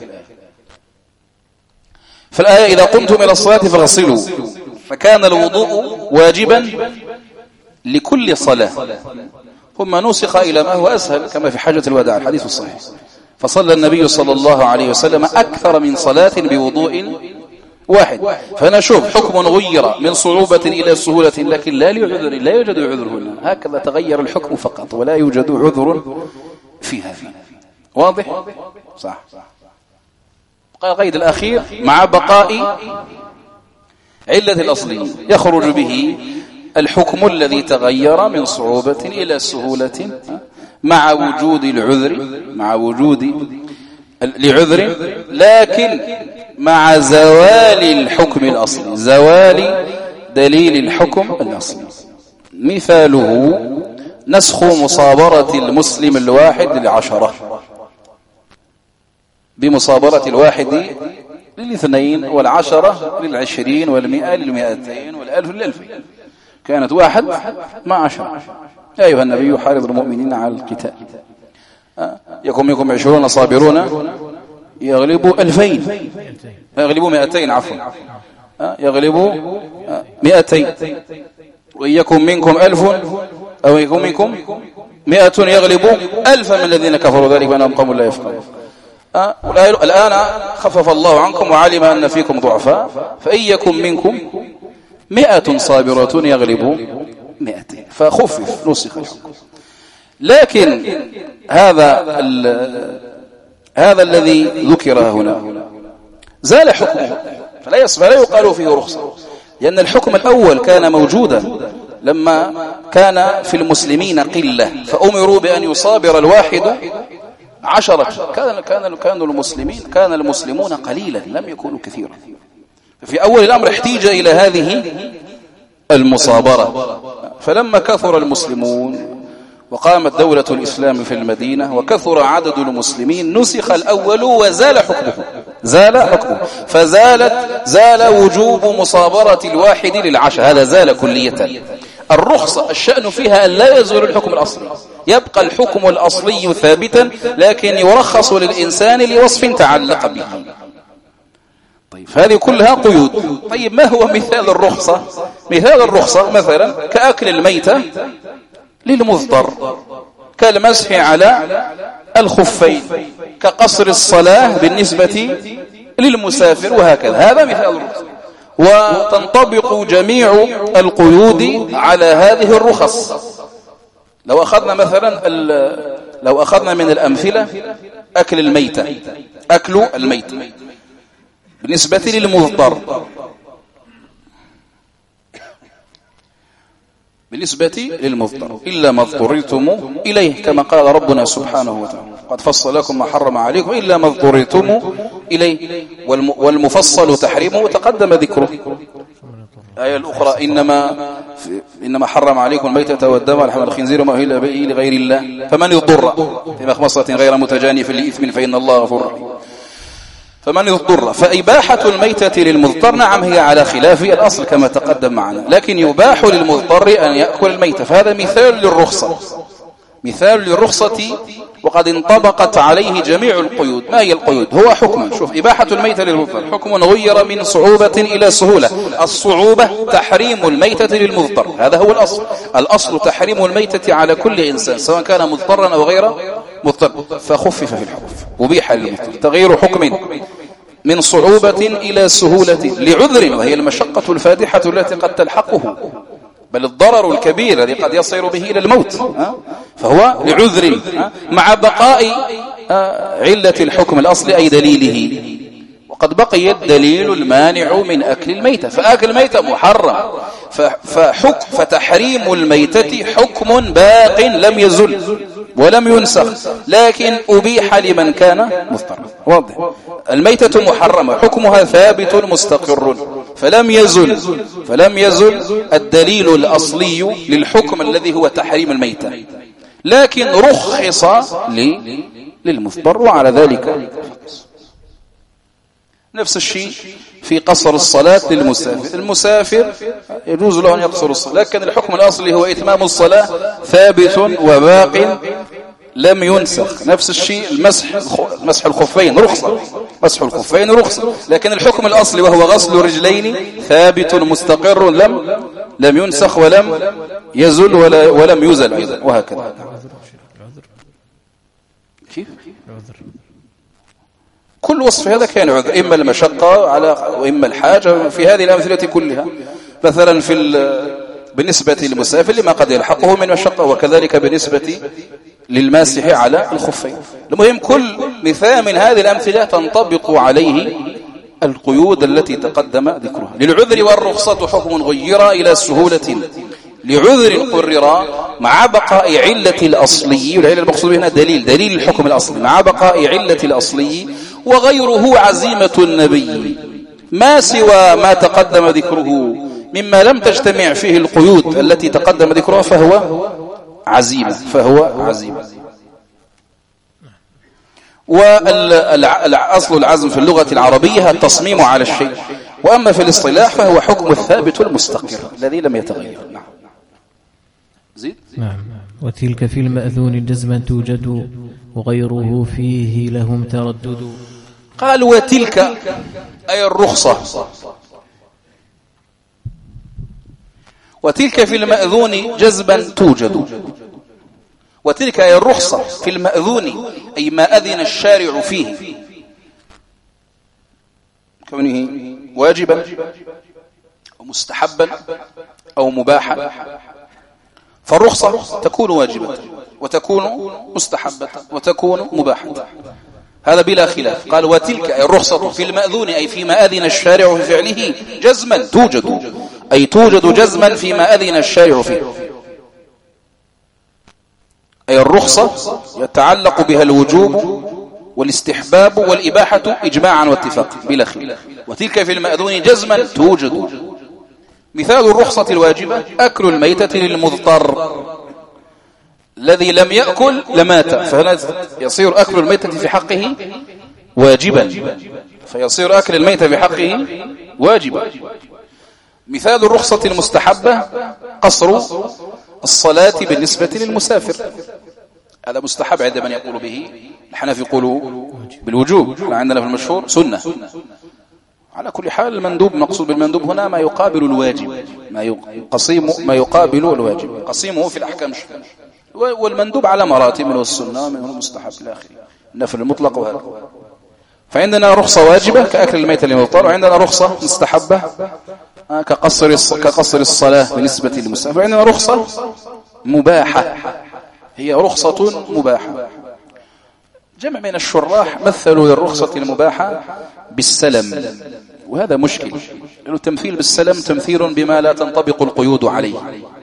فالآية إذا قمتم إلى الصلاة فاغسلوا، فكان الوضوء واجبا لكل صلاة، ثم نسخ إلى ما هو أسهل كما في حجة الوداع الحديث الصحيح. فصلى النبي صلى الله عليه وسلم أكثر من صلاة بوضوء واحد. فنشوف حكم غير من صعوبة إلى سهولة، لكن لا يوجد عذر هنا. هكذا تغير الحكم فقط ولا يوجد عذر فيها. واضح؟ صح. القيد الأخير مع بقاء علة الأصلية، يخرج به الحكم الذي تغير من صعوبة إلى سهولة مع وجود لعذر، لكن مع زوال الحكم الأصلي، زوال دليل الحكم الأصلي. مثاله نسخ مصابرة المسلم الواحد ل10 بمصابرة الواحد للاثنين، 10 لل20 وال100 لل200 والألف لل2000. كانت 1 مع 10. يا أيها النبي حارض المؤمنين على القتال، يكن منكم 20 صابرون يغلبوا 2000، يغلبوا 200 عفوا، يغلبوا 200. وإن يكن منكم 1000 أو يكن منكم 100 يغلبوا 1000 من الذين كفروا، ذلك بأنهم قوم لا يفقهون. الآن خفف الله عنكم وعلم أن فيكم ضعفاء، فإن يكن منكم 100 صابرة يغلبوا 200، فخفف نسخ الحكم. لكن هذا الذي ذكر هنا زال حكمه، فلا يقال فيه رخصة، لأن الحكم الأول كان موجودا لما كان في المسلمين قلة، فأمروا بأن يصابر الواحد 10. كان المسلمون قليلا، لم يكونوا كثيرا، في أول الأمر احتيج إلى هذه المصابرة، فلما كثر المسلمون وقامت دولة الإسلام في المدينة وكثر عدد المسلمين نسخ الأول وزال حكمه، زال وجوب مصابرة الواحد للعشر، هذا زال كلية. الرخصة الشأن فيها أن لا يزول الحكم الأصلي، يبقى الحكم الأصلي ثابتا، لكن يرخص للإنسان لوصف تعلق به. طيب هذه كلها قيود. طيب ما هو مثال الرخصة؟ مثال الرخصة مثلا كأكل الميتة للمضطر، كالمسح على الخفين، كقصر الصلاة بالنسبة للمسافر، وهكذا. هذا مثال الرخصة، وتنطبق جميع القيود على هذه الرخص. لو أخذنا من الأمثلة أكل الميتة بالنسبة للمضطر، إلا ما اضطررتم إليه، كما قال ربنا سبحانه وتعالى قد فصل لكم ما حرم عليكم إلا ما اضطررتم إليه، والمفصل تحريمه تقدم ذكره. الآية الأخرى إنما حرم عليكم الميتة والدم ولحم الخنزير وما أهل به لغير الله فمن اضطر في مخمصة غير متجانف لإثم فإن الله غفور رحيم. فمن اضطر، فإباحة الميتة للمضطر نعم هي على خلاف الأصل كما تقدم معنا، لكن يباح للمضطر أن يأكل الميتة، فهذا مثال للرخصة وقد انطبقت عليه جميع القيود. ما هي القيود؟ هو حكم، شوف، إباحة الميتة للمضطر حكم غير من صعوبة إلى سهولة. الصعوبة تحريم الميتة للمضطر، هذا هو الأصل تحريم الميتة على كل إنسان سواء كان مضطرا أو غير مضطر، فخفف في الحكم، أبيح للمضطر. تغيير حكم من صعوبة إلى سهولة لعذر، وهي المشقة الفادحة التي قد تلحقه، بل الضرر الكبير الذي قد يصير به إلى الموت، فهو لعذر مع بقاء علة الحكم الأصلي أي دليله. وقد بقي الدليل المانع من أكل الميتة، فأكل الميتة محرم، فتحريم الميتة حكم باق لم يزل ولم ينسخ، لكن أبيح لمن كان مضطرا. واضح؟ الميتة محرمة حكمها ثابت مستقر، فلم يزل الدليل الأصلي للحكم الذي هو تحريم الميتة، لكن رخص للمضطر، وعلى ذلك نفس الشيء في قصر الصلاة للمسافر. المسافر يجوز له أن يقصر الصلاة، لكن الحكم الأصلي هو إتمام الصلاة ثابت وباق لم ينسخ. نفس الشيء مسح الخفين رخصة، لكن الحكم الأصلي وهو غسل الرجلين ثابت مستقر لم ينسخ ولم يزل ولم يزل أيضا، وهكذا. كيف؟ كل وصف هذا كان عذر، إما المشقة وإما الحاجة. في هذه الأمثلة كلها مثلا بالنسبة للمسافر لما قد يلحقه من مشقة، وكذلك بالنسبة للماسح على الخفين. المهم كل مثال من هذه الأمثلة تنطبق عليه القيود التي تقدم ذكرها. للعذر والرخصة حكم غير إلى سهولة، لعذر قرر مع بقاء علة الأصلي، والعلة المقصود هنا دليل الحكم الأصلي، مع بقاء علة الأصلي، وغيره عزيمة النبي ما سوى ما تقدم ذكره مما لم تجتمع فيه القيود التي تقدم ذكرها فهو عزيمة. والأصل العزم في اللغة العربية التصميم على الشيء، وأما في الاصطلاح فهو حكم الثابت المستقر الذي لم يتغير. نعم. وتلك في المأذون جزما توجد، وغيره فيه لهم تردد. قال وتلك أي الرخصة، وتلك في المأذون جزما توجد. وتلك أي الرخصة في المأذون أي ما أذن الشارع فيه، كونه واجبا أو مستحبا أو مباحا. فالرخصة تكون واجبة وتكون مستحبة وتكون مباحة، هذا بلا خلاف. قال وتلك أي الرخصة في المأذون أي فيما أذن الشارع في فعله جزما توجد، أي توجد جزما فيما أذن الشارع فيه. أي الرخصة يتعلق بها الوجوب والاستحباب والإباحة إجماعا واتفاقا بلا خلاف، وتلك في المأذون جزما توجد. مثال الرخصة الواجبة أكل الميتة للمضطر، الذي لم يأكل لمات، فهنا يصير أكل الميتة في حقه واجبا، فيصير أكل الميتة في حقه واجبا. مثال الرخصة المستحبة قصر الصلاة بالنسبة للمسافر، هذا مستحب عند من يقول به، الحنفي يقولوا بالوجوب، عندنا في المشهور سنة. على كل حال المندوب، مقصود بالمندوب هنا ما يقابل الواجب، ما يقابل الواجب، قسيمه في الأحكام شفاء. والمندوب على مراتب، منه السنة ومنه المستحب إلى آخره، النفل المطلق وهذا. فعندنا رخصة واجبة كأكل الميت للمضطر، وعندنا رخصة مستحبة كقصر الصلاة بالنسبة للمسافر، وعندنا رخصة مباحة هي رخصة مباحة. جمع من الشراح مثلوا للرخصة المباحة بالسلم، وهذا مشكل، لأنه التمثيل بالسلم تمثيل بما لا تنطبق القيود عليه،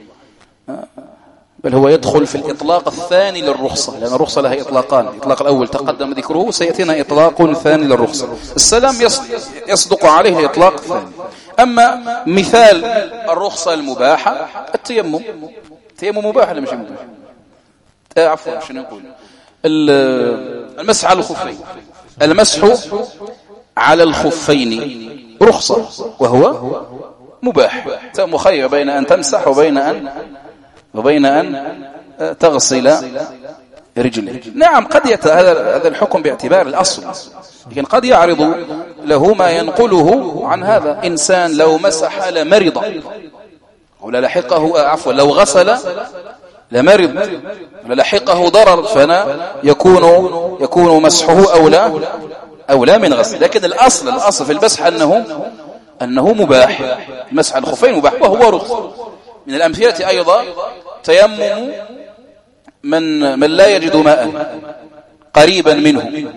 بل هو يدخل في الإطلاق الثاني للرخصة، لأن الرخصة لها إطلاقان، الإطلاق الأول تقدم ذكره، سيأتينا إطلاق ثاني للرخصة. السلم يصدق عليه الإطلاق الثاني. أما مثال الرخصة المباحة التيمم، التيمم مباح ولا مش مباح؟ عفوا شنو نقول، المسح على الخفين، المسح على الخفين رخصة وهو مباح، مخير بين أن تمسح وبين أن تغسل رجلك. نعم قد هذا الحكم باعتبار الأصل، لكن قد يعرض له ما ينقله عن هذا. إنسان لو مسح لمرض، ولا لحقه عفوا لو غسل لمرض ولحقه ضرر، فهنا يكون مسحه أولى من غسل. لكن الأصل في المسح أنه مباح، مسح الخفين مباح وهو رخصة. من الأمثلة أيضا تيمم من لا يجد ماء قريبا منه،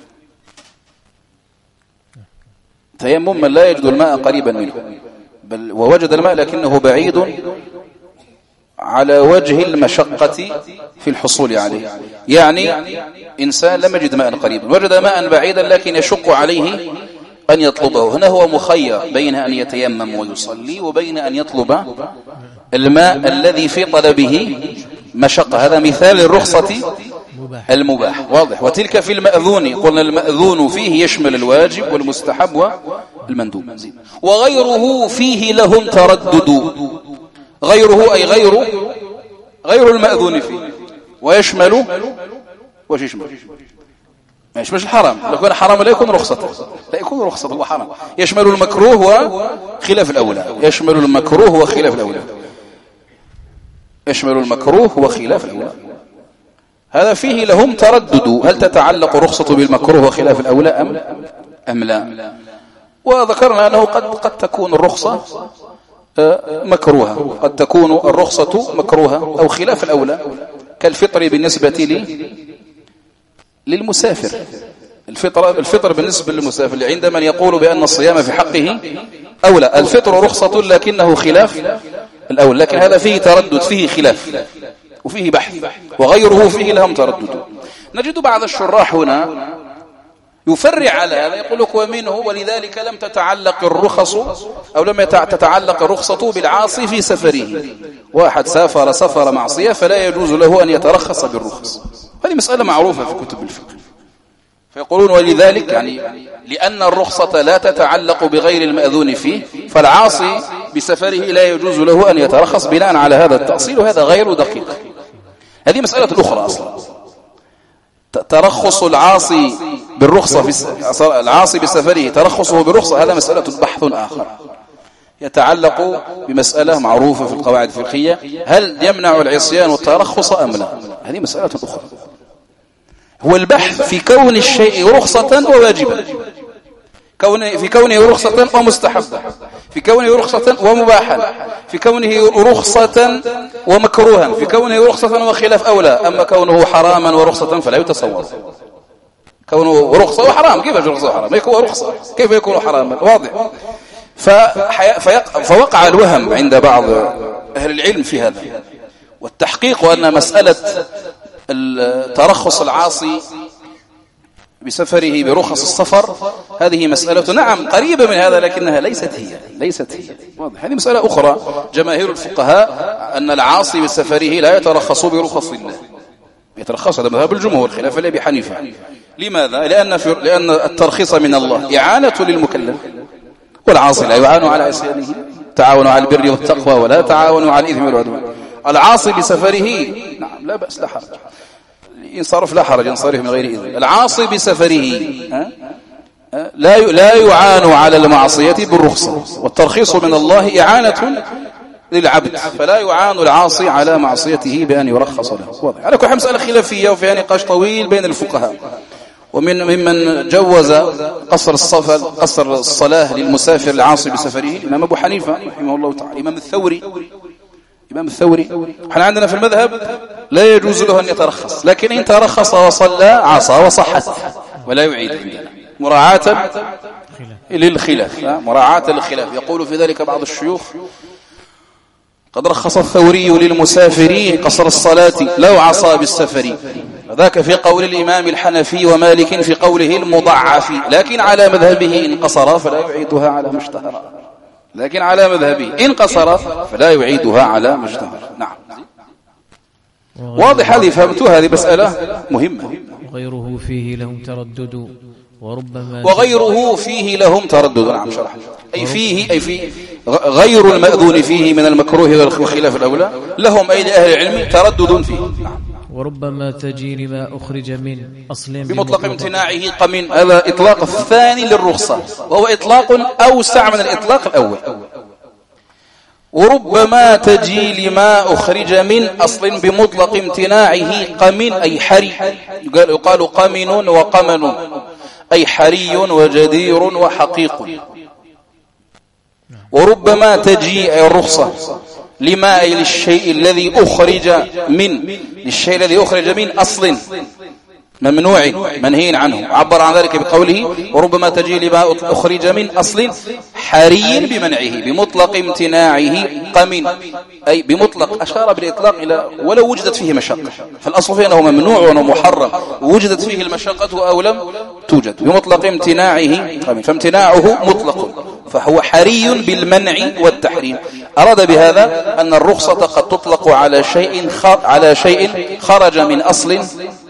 تيمم من لا يجد الماء قريبا منه، بل ووجد الماء لكنه بعيد على وجه المشقة في الحصول عليه. يعني إنسان لم يجد ماء قريبا، وجد ماء بعيدا لكن يشق عليه أن يطلبه، هنا هو مخير بين أن يتيمم ويصلي وبين أن يطلب الماء الذي في طلبه مشقة. هذا مثال الرخصة المباح واضح. وتلك في المأذون، قلنا المأذون فيه يشمل الواجب والمستحب والمندوب. وغيره فيه لهم تردد، غيره أي غير المأذون فيه، ويشمل وش يشمل؟ ما يشمل الحرام، لو كان حرام لا يكون رخصة، لا يكون رخصة، هو حرام. يشمل المكروه وخلاف الأولى، يشمل المكروه وخلاف الأولى، يشمل المكروه وخلاف الأولى. هذا فيه لهم تردد، هل تتعلق رخصة بالمكروه وخلاف الأولى أم لا؟ وذكرنا أنه قد تكون الرخصة مكروهة، قد تكون الرخصة مكروهة أو خلاف الأولى، كالفطر بالنسبة للمسافر. الفطر بالنسبة للمسافر عند من يقول بأن الصيام في حقه أولى، الفطر رخصة لكنه خلاف الأول، لكن هذا فيه تردد، فيه خلاف وفيه بحث، وغيره فيه لهم تردد. نجد بعض الشراح هنا يفرع على هذا، يقول لك ومنه ولذلك لم تتعلق الرخص أو لم تتعلق الرخصة بالعاصي في سفره. واحد سافر معصية فلا يجوز له أن يترخص بالرخص، هذه مسألة معروفة في كتب الفقه. فيقولون ولذلك يعني لأن الرخصة لا تتعلق بغير المأذون فيه، فالعاصي بسفره لا يجوز له أن يترخص بناء على هذا التأصيل، وهذا غير دقيق. هذه مسألة أخرى أصلا، ترخص العاصي بالرخصة العاصي بسفره ترخصه بالرخصة، هذا مسألة بحث آخر يتعلق بمسألة معروفة في القواعد الفقهية، هل يمنع العصيان والترخص أم لا؟ هذه مسألة أخرى. هو البحث في كون الشيء رخصة وواجبا، في كونه رخصة ومستحبة، في كونه رخصة ومباحا، في كونه رخصة ومكروها، في كونه رخصة وخلاف أولى. أما كونه حراما ورخصة فلا يتصور. كونه رخصة وحرام، كيف يكون رخصة وحرام؟ يكون رخصة كيف يكون حراما؟ واضح. فوقع الوهم عند بعض أهل العلم في هذا، والتحقيق أن مسألة ترخص العاصي بسفره برخص السفر، هذه مسألة نعم قريبة من هذا، لكنها ليست هي واضح. هذه مسألة أخرى. جماهير الفقهاء أن العاصي بسفره لا يترخص برخص الله، يترخص، هذا مذهب الجمهور خلاف لأبي حنيفة. لماذا؟ لأن الترخيص من الله إعانة للمكلف، والعاصي لا يعان على عصيانه، تعاونوا على البر والتقوى ولا تعاونوا على الإثم والعدوان. العاصي بسفره نعم لا بأس، لا حرج، ينصرف لا حرج، ينصرف من غير إذن. العاصي بسفره لا يعان على المعصية بالرخصة، والترخيص من الله إعانة للعبد، فلا يعان العاصي على معصيته بأن يرخص له. واضح. على كل حال مسألة خلافية وفيها نقاش طويل بين الفقهاء. ممن جوز قصر الصلاة للمسافر العاصي بسفره الإمام أبو حنيفة رحمه الله تعالى، الإمام الثوري. احنا عندنا في المذهب لا يجوز له أن يترخص، لكن إن ترخص وصلى عصى وصحت ولا يعيد عندنا مراعاة للخلاف. يقول في ذلك بعض الشيوخ: قد رخص الثوري للمسافر قصر الصلاة لو عصى بالسفر، وذاك في قول الإمام الحنفي ومالك في قوله المضعف، لكن على مذهبه إن قصر فلا يعيدها على ما اشتهر. فلا يعيدها على ما اشتهر. نعم واضح. هذه فهمتها، هذه مسألة مهمة. وغيره فيه لهم تردد نعم شرح. أي في غير المأذون فيه من المكروه وخلاف الأولى لهم أي لأهل العلم تردد فيه. نعم. وربما تجي لما أخرج من أصل بمطلق امتناعه قمن، هذا إطلاق الثاني للرخصة، وهو إطلاق أوسع من الإطلاق الأول. وربما تجي لما أخرج من أصل بمطلق امتناعه قمن، أي حري، يقال قمن وقمن، أي حري وجدير وحقيق. وربما تجي أي الرخصة لما أي للشيء الذي أخرج من أصل ممنوع منهي عنه، عبر عن ذلك بقوله: وربما تجي لما أخرج من أصل حري بمنعه بمطلق امتناعه قمن، أي بمطلق، أشار بالإطلاق إلى ولو وجدت فيه مشقة، فالأصل فيه أنه ممنوع ومحرم، ووجدت فيه المشقة أو لم توجد، بمطلق امتناعه قمن، فامتناعه مطلق، فهو حري بالمنع والتحريم. أراد بهذا أن الرخصة قد تطلق على شيء خرج من أصل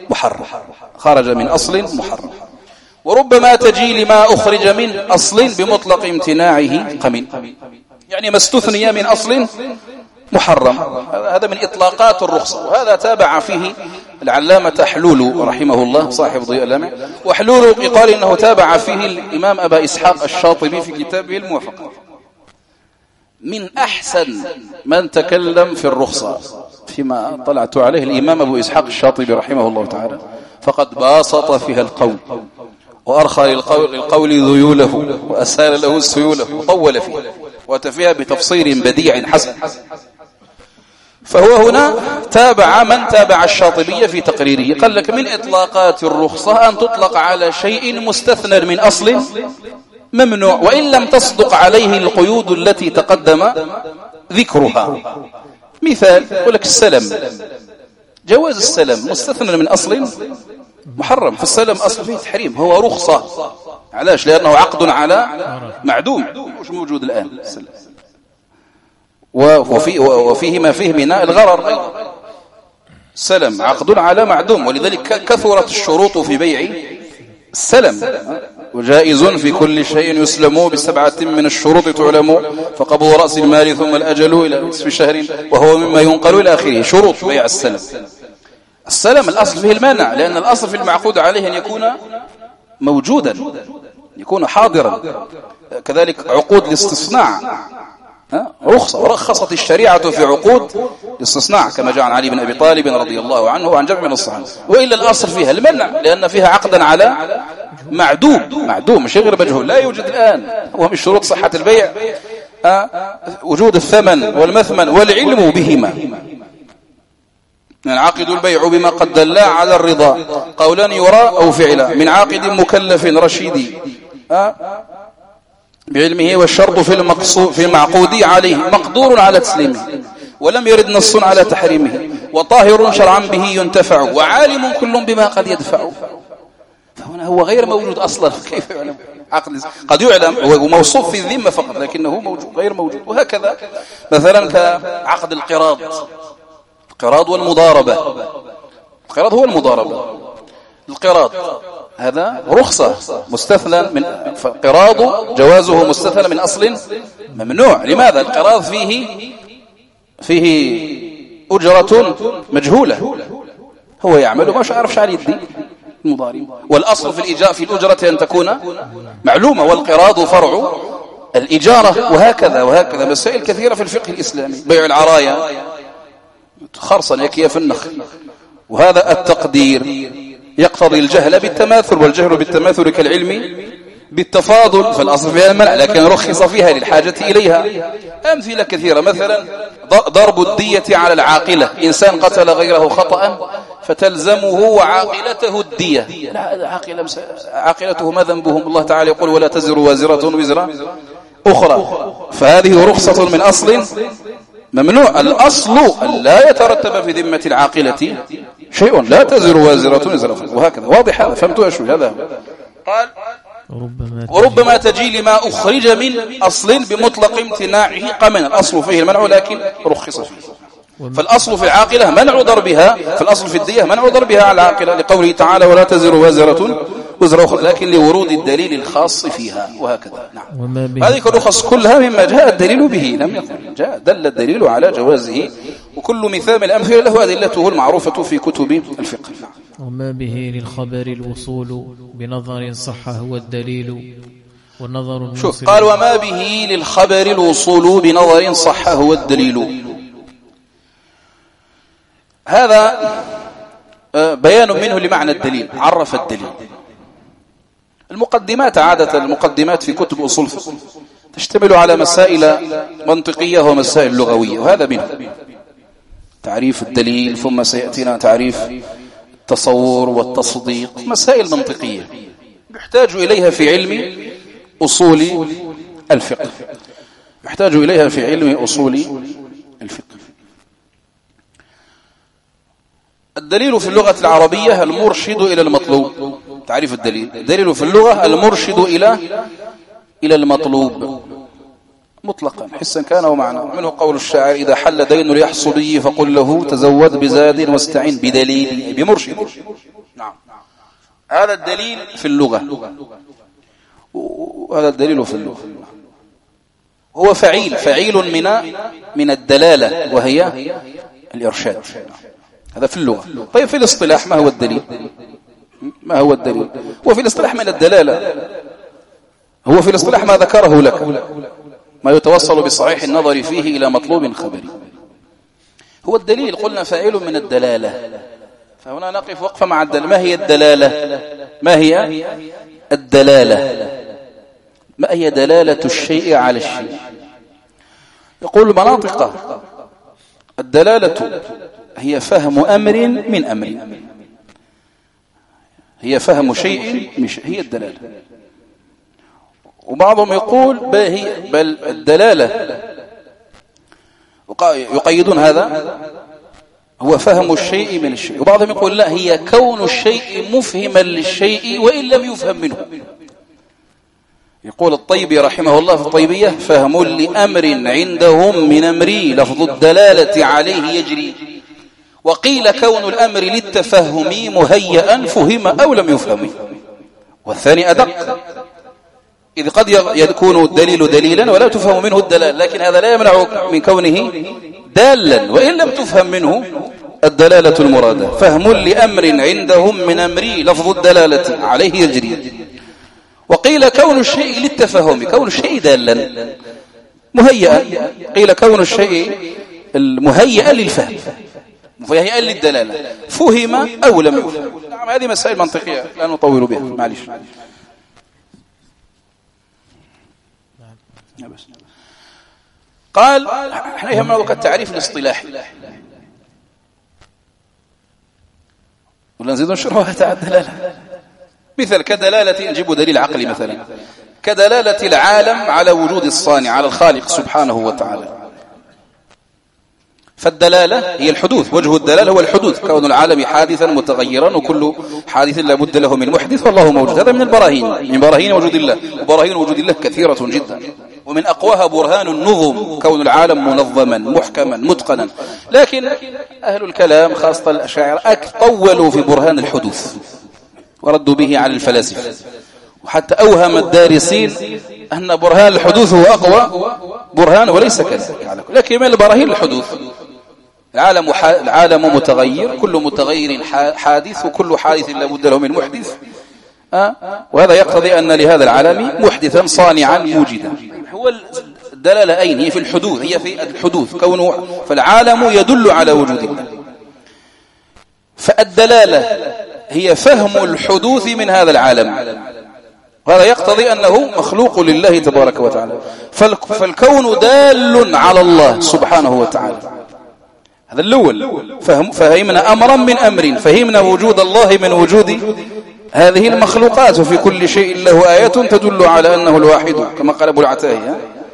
محرم. وربما تجي لما أخرج من أصل بمطلق امتناعه قمن، يعني ما استثني من أصل محرم. هذا من إطلاقات الرخصة، وهذا تابع فيه العلامة حلول رحمه الله صاحب ضياء اللامع. وحلول يقال إنه تابع فيه الإمام أبا إسحاق الشاطبي في كتابه الموافقة. من أحسن من تكلم في الرخصة فيما طلعت عليه الإمام أبو إسحاق الشاطبي رحمه الله تعالى، فقد باسط فيها القول وأرخى للقول ذيوله وأسال له سيوله وطول فيه، وتفيها بتفصيل بديع حسن. فهو هنا تابع من تابع الشاطبية في تقريره، قال لك: من إطلاقات الرخصة أن تطلق على شيء مستثنى من أصل ممنوع، وإن لم تصدق عليه القيود التي تقدم ذكرها. مثال يقول لك السلم، جواز السلم مستثنى من أصل محرم، فالسلم أصل فيه تحريم، هو رخصة. علاش؟ لأنه عقد على معدوم، مش موجود الآن السلم. وفيه ما فيه من الغرر أيضا. السلم عقد على معدوم، ولذلك كثرت الشروط في بيع السلم. وجائز في كل شيء يسلم ب7 من الشروط تعلم، فقبض رأس المال ثم الأجل إلى نصف شهر، وهو مما ينقل إلى آخره. شروط بيع السلم الأصل فيه المانع، لأن الأصل في المعقود عليه أن يكون موجودا، يكون حاضرا. كذلك عقود الاستصناع رخصة، ورخصت الشريعة في عقود الاستصناع كما جاء عن علي بن أبي طالب رضي الله عنه وعن جمع من الصحابة. وإلا الأصل فيها المنع، لأن فيها عقدا على معدوم مش غير مجهول، لا يوجد الآن. ومن شروط صحة البيع وجود الثمن والمثمن والعلم بهما. ينعقد البيع بما قد دل على الرضا، قولا يرى أو فعلا، من عاقد مكلف رشيد بعلمه، والشرط في المعقود عليه مقدور على تسليمه، ولم يرد نص على تحريمه، وطاهر شرعا به ينتفع، وعالم كل بما قد يدفع. فهنا هو غير موجود أصلا، كيف يعلم؟ عقل قد يعلم هو موصوف في الذمة فقط، لكنه موجود غير موجود. وهكذا مثلا كعقد القراض والمضاربة. القراض هو المضاربة. القراض هذا رخصة مستثنى من قراض، جوازه مستثنى من أصل ممنوع. لماذا؟ القراض فيه أجرة مجهولة، هو يعمل وما يعرفش على يدي المضارب. والأصل في الأجرة أن تكون معلومة، والقراض فرع الإجارة. وهكذا مسائل كثيرة في الفقه الإسلامي. بيع العرايا خرصا يكي في النخل، وهذا التقدير يقتضي الجهل بالتماثل، والجهل بالتماثل كالعلم بالتفاضل، فالأصل فيها المنع، لكن رخص فيها للحاجة إليها. أمثلة كثيرة، مثلا ضرب الدية على العاقلة. إنسان قتل غيره خطأ فتلزمه وعاقلته الدية. عاقلته ما ذنبهم؟ الله تعالى يقول ولا تزر وازرة وزر أخرى. فهذه رخصة من أصل ممنوع. الأصل لا يترتب في ذمة العاقلة شيء، لا تزر وازرة وزر أخرى، وهكذا. واضح هذا؟ فهمتوا شو هذا؟ قال وربما تجي لما أخرج من أصل بمطلق امتناعه قمنا. الأصل فيه المنع لكن رخص فيه. فالأصل في العاقلة منع ضربها، فالأصل في الدية منع ضربها على العاقلة، لقوله تعالى ولا تزر وازرة وزر أخرى، لكن لورود الدليل الخاص فيها. وهكذا. نعم. هذه الرخص كلها مما جاء الدليل به، لم يقل جاء دل الدليل على جوازه، وكل مثال من الأمثلة له أدلته المعروفة في كتب الفقه. وما به للخبر الوصول بنظر صح هو الدليل، والنظر شوف قال وما به للخبر الوصول بنظر صح هو الدليل. هذا بيان منه لمعنى الدليل. عرف الدليل. المقدمات عادة المقدمات في كتب أصول الفقه تشتمل على مسائل منطقية ومسائل لغوية، وهذا منه تعريف الدليل، ثم سيأتينا تعريف التصور والتصديق، مسائل منطقية يحتاج إليها في علم أصول الفقه، يحتاج إليها في علم أصول الفقه. الدليل في اللغة العربية المرشد إلى المطلوب. تعريف الدليل: الدليل في اللغة المرشد إلى المطلوب مطلقا حسا كان ومعنى. منه قول الشاعر: إذا حل دين اليحصبي فقل له تزود بزاد واستعن بدليل بمرشد. نعم، هذا الدليل في اللغة، وهذا الدليل في اللغة هو فعيل من الدلالة، وهي الإرشاد. هذا في اللغة. طيب في الاصطلاح ما هو الدليل؟ ما هو الدليل؟ وفي الاصطلاح من الدلالة، هو في الاصطلاح ما ذكره لك، ما يتوصل بصحيح النظر فيه إلى مطلوب خبري. هو الدليل قلنا فاعل من الدلالة، فهنا نقف وقفة مع الدلالة. ما هي الدلالة؟ ما هي الدلالة؟ ما هي دلالة الشيء على الشيء؟ يقول المناطق: الدلالة هي فهم أمر من أمر، هي فهم شيء مش هي الدلالة. وبعضهم يقول بل الدلالة يقيدون هذا هو فهم الشيء من الشيء، وبعضهم يقول لا، هي كون الشيء مفهما للشيء وإن لم يفهم منه. يقول الطيبي رحمه الله في الطيبية: فهم لأمر عندهم من أمري لفظ الدلالة عليه يجري، وقيل كون الأمر للتفهم مهيئا فهم أو لم يفهم. والثاني أدق، إذ قد يكون الدليل دليلا ولا تفهم منه الدلالة، لكن هذا لا يمنع من كونه دالا وإن لم تفهم منه الدلالة المرادة. فهم لأمر عندهم من أمري لفظ الدلالة عليه يجري، وقيل كون الشيء للتفهم، كون الشيء دالا مهيئا، قيل كون الشيء المهيئا للفهم مهيئا للدلالة، فهم أو لم يفهم. نعم، هذه مسائل منطقية لا نطول بها، معلش. قال احنا يهمنا وقت التعريف الاصطلاحي، ولا نزيد نشرحها تاع الدلالة. مثل كدلالة، نجيب دليل عقلي مثلا، كدلالة العالم على وجود الصانع، على الخالق سبحانه وتعالى. فالدلالة هي الحدوث، وجه الدلالة هو الحدوث، كون العالم حادثا متغيرا، وكل حادث لا بد له من محدث، والله موجود. هذا من البراهين، من براهين وجود الله، وبراهين وجود الله كثيرة جدا، ومن أقواها برهان النظم، كون العالم منظما محكما متقنا. لكن أهل الكلام خاصة الأشاعرة طولوا في برهان الحدوث وردوا به على الفلاسفة، وحتى أوهم الدارسين أن برهان الحدوث هو أقوى برهان، وليس كذلك. لكن من البراهين الحدوث، العالم متغير، كل متغير حادث، وكل حادث لا بد له من محدث، وهذا يقتضي أن لهذا العالم محدثا صانعا موجدا. هو الدلالة أين؟ هي في الحدوث، هي في الحدوث، كونه فالعالم يدل على وجود الله. فالدلالة هي فهم الحدوث من هذا العالم، وهذا يقتضي أنه مخلوق لله تبارك وتعالى. فالكون دال على الله سبحانه وتعالى. هذا الأول، فهمنا أمرا من أمر، فهمنا وجود الله من وجود هذه المخلوقات، وفي كل شيء له آية تدل على أنه الواحد، كما قال أبو العتاهي.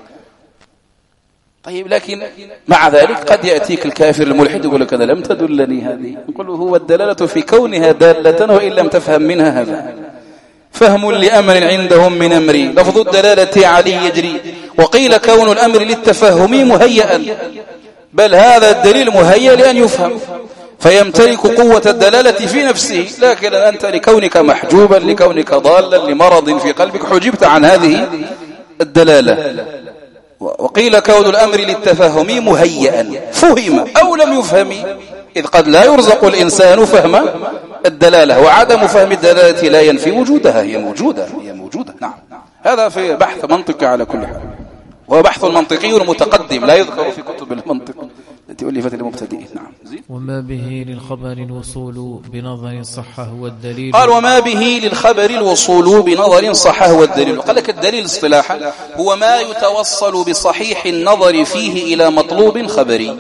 طيب، لكن مع ذلك قد يأتيك الكافر الملحد يقول لك: أنا لم تدلني هذه. يقول هو الدلالة في كونها دالة، وإن لم تفهم منها هذا فهم لأمر عندهم من أمري، لفظ الدلالة عليه يجري. وقيل كون الأمر للتفهم مهيئا، بل هذا الدليل مهيئ لأن يفهم، فيمتلك قوة الدلالة في نفسه. لكن أنت لكونك محجوبا، لكونك ضالا، لمرض في قلبك، حجبت عن هذه الدلالة. وقيل كون الأمر للتفهم مهيئا، فهم أو لم يفهم، إذ قد لا يرزق الإنسان فهم الدلالة، وعدم فهم الدلالة لا ينفي وجودها، هي موجودة. نعم، هذا في بحث منطقي على كل حال، وهو بحث منطقي متقدم لا يذكر في كتب المنطق التي ألفت للمبتدئين. نعم. وما به للخبر الوصول بنظر صح هو الدليل. قال: وما به للخبر الوصول بنظر صح هو الدليل. قال لك الدليل اصطلاحا هو ما يتوصل بصحيح النظر فيه إلى مطلوب خبري.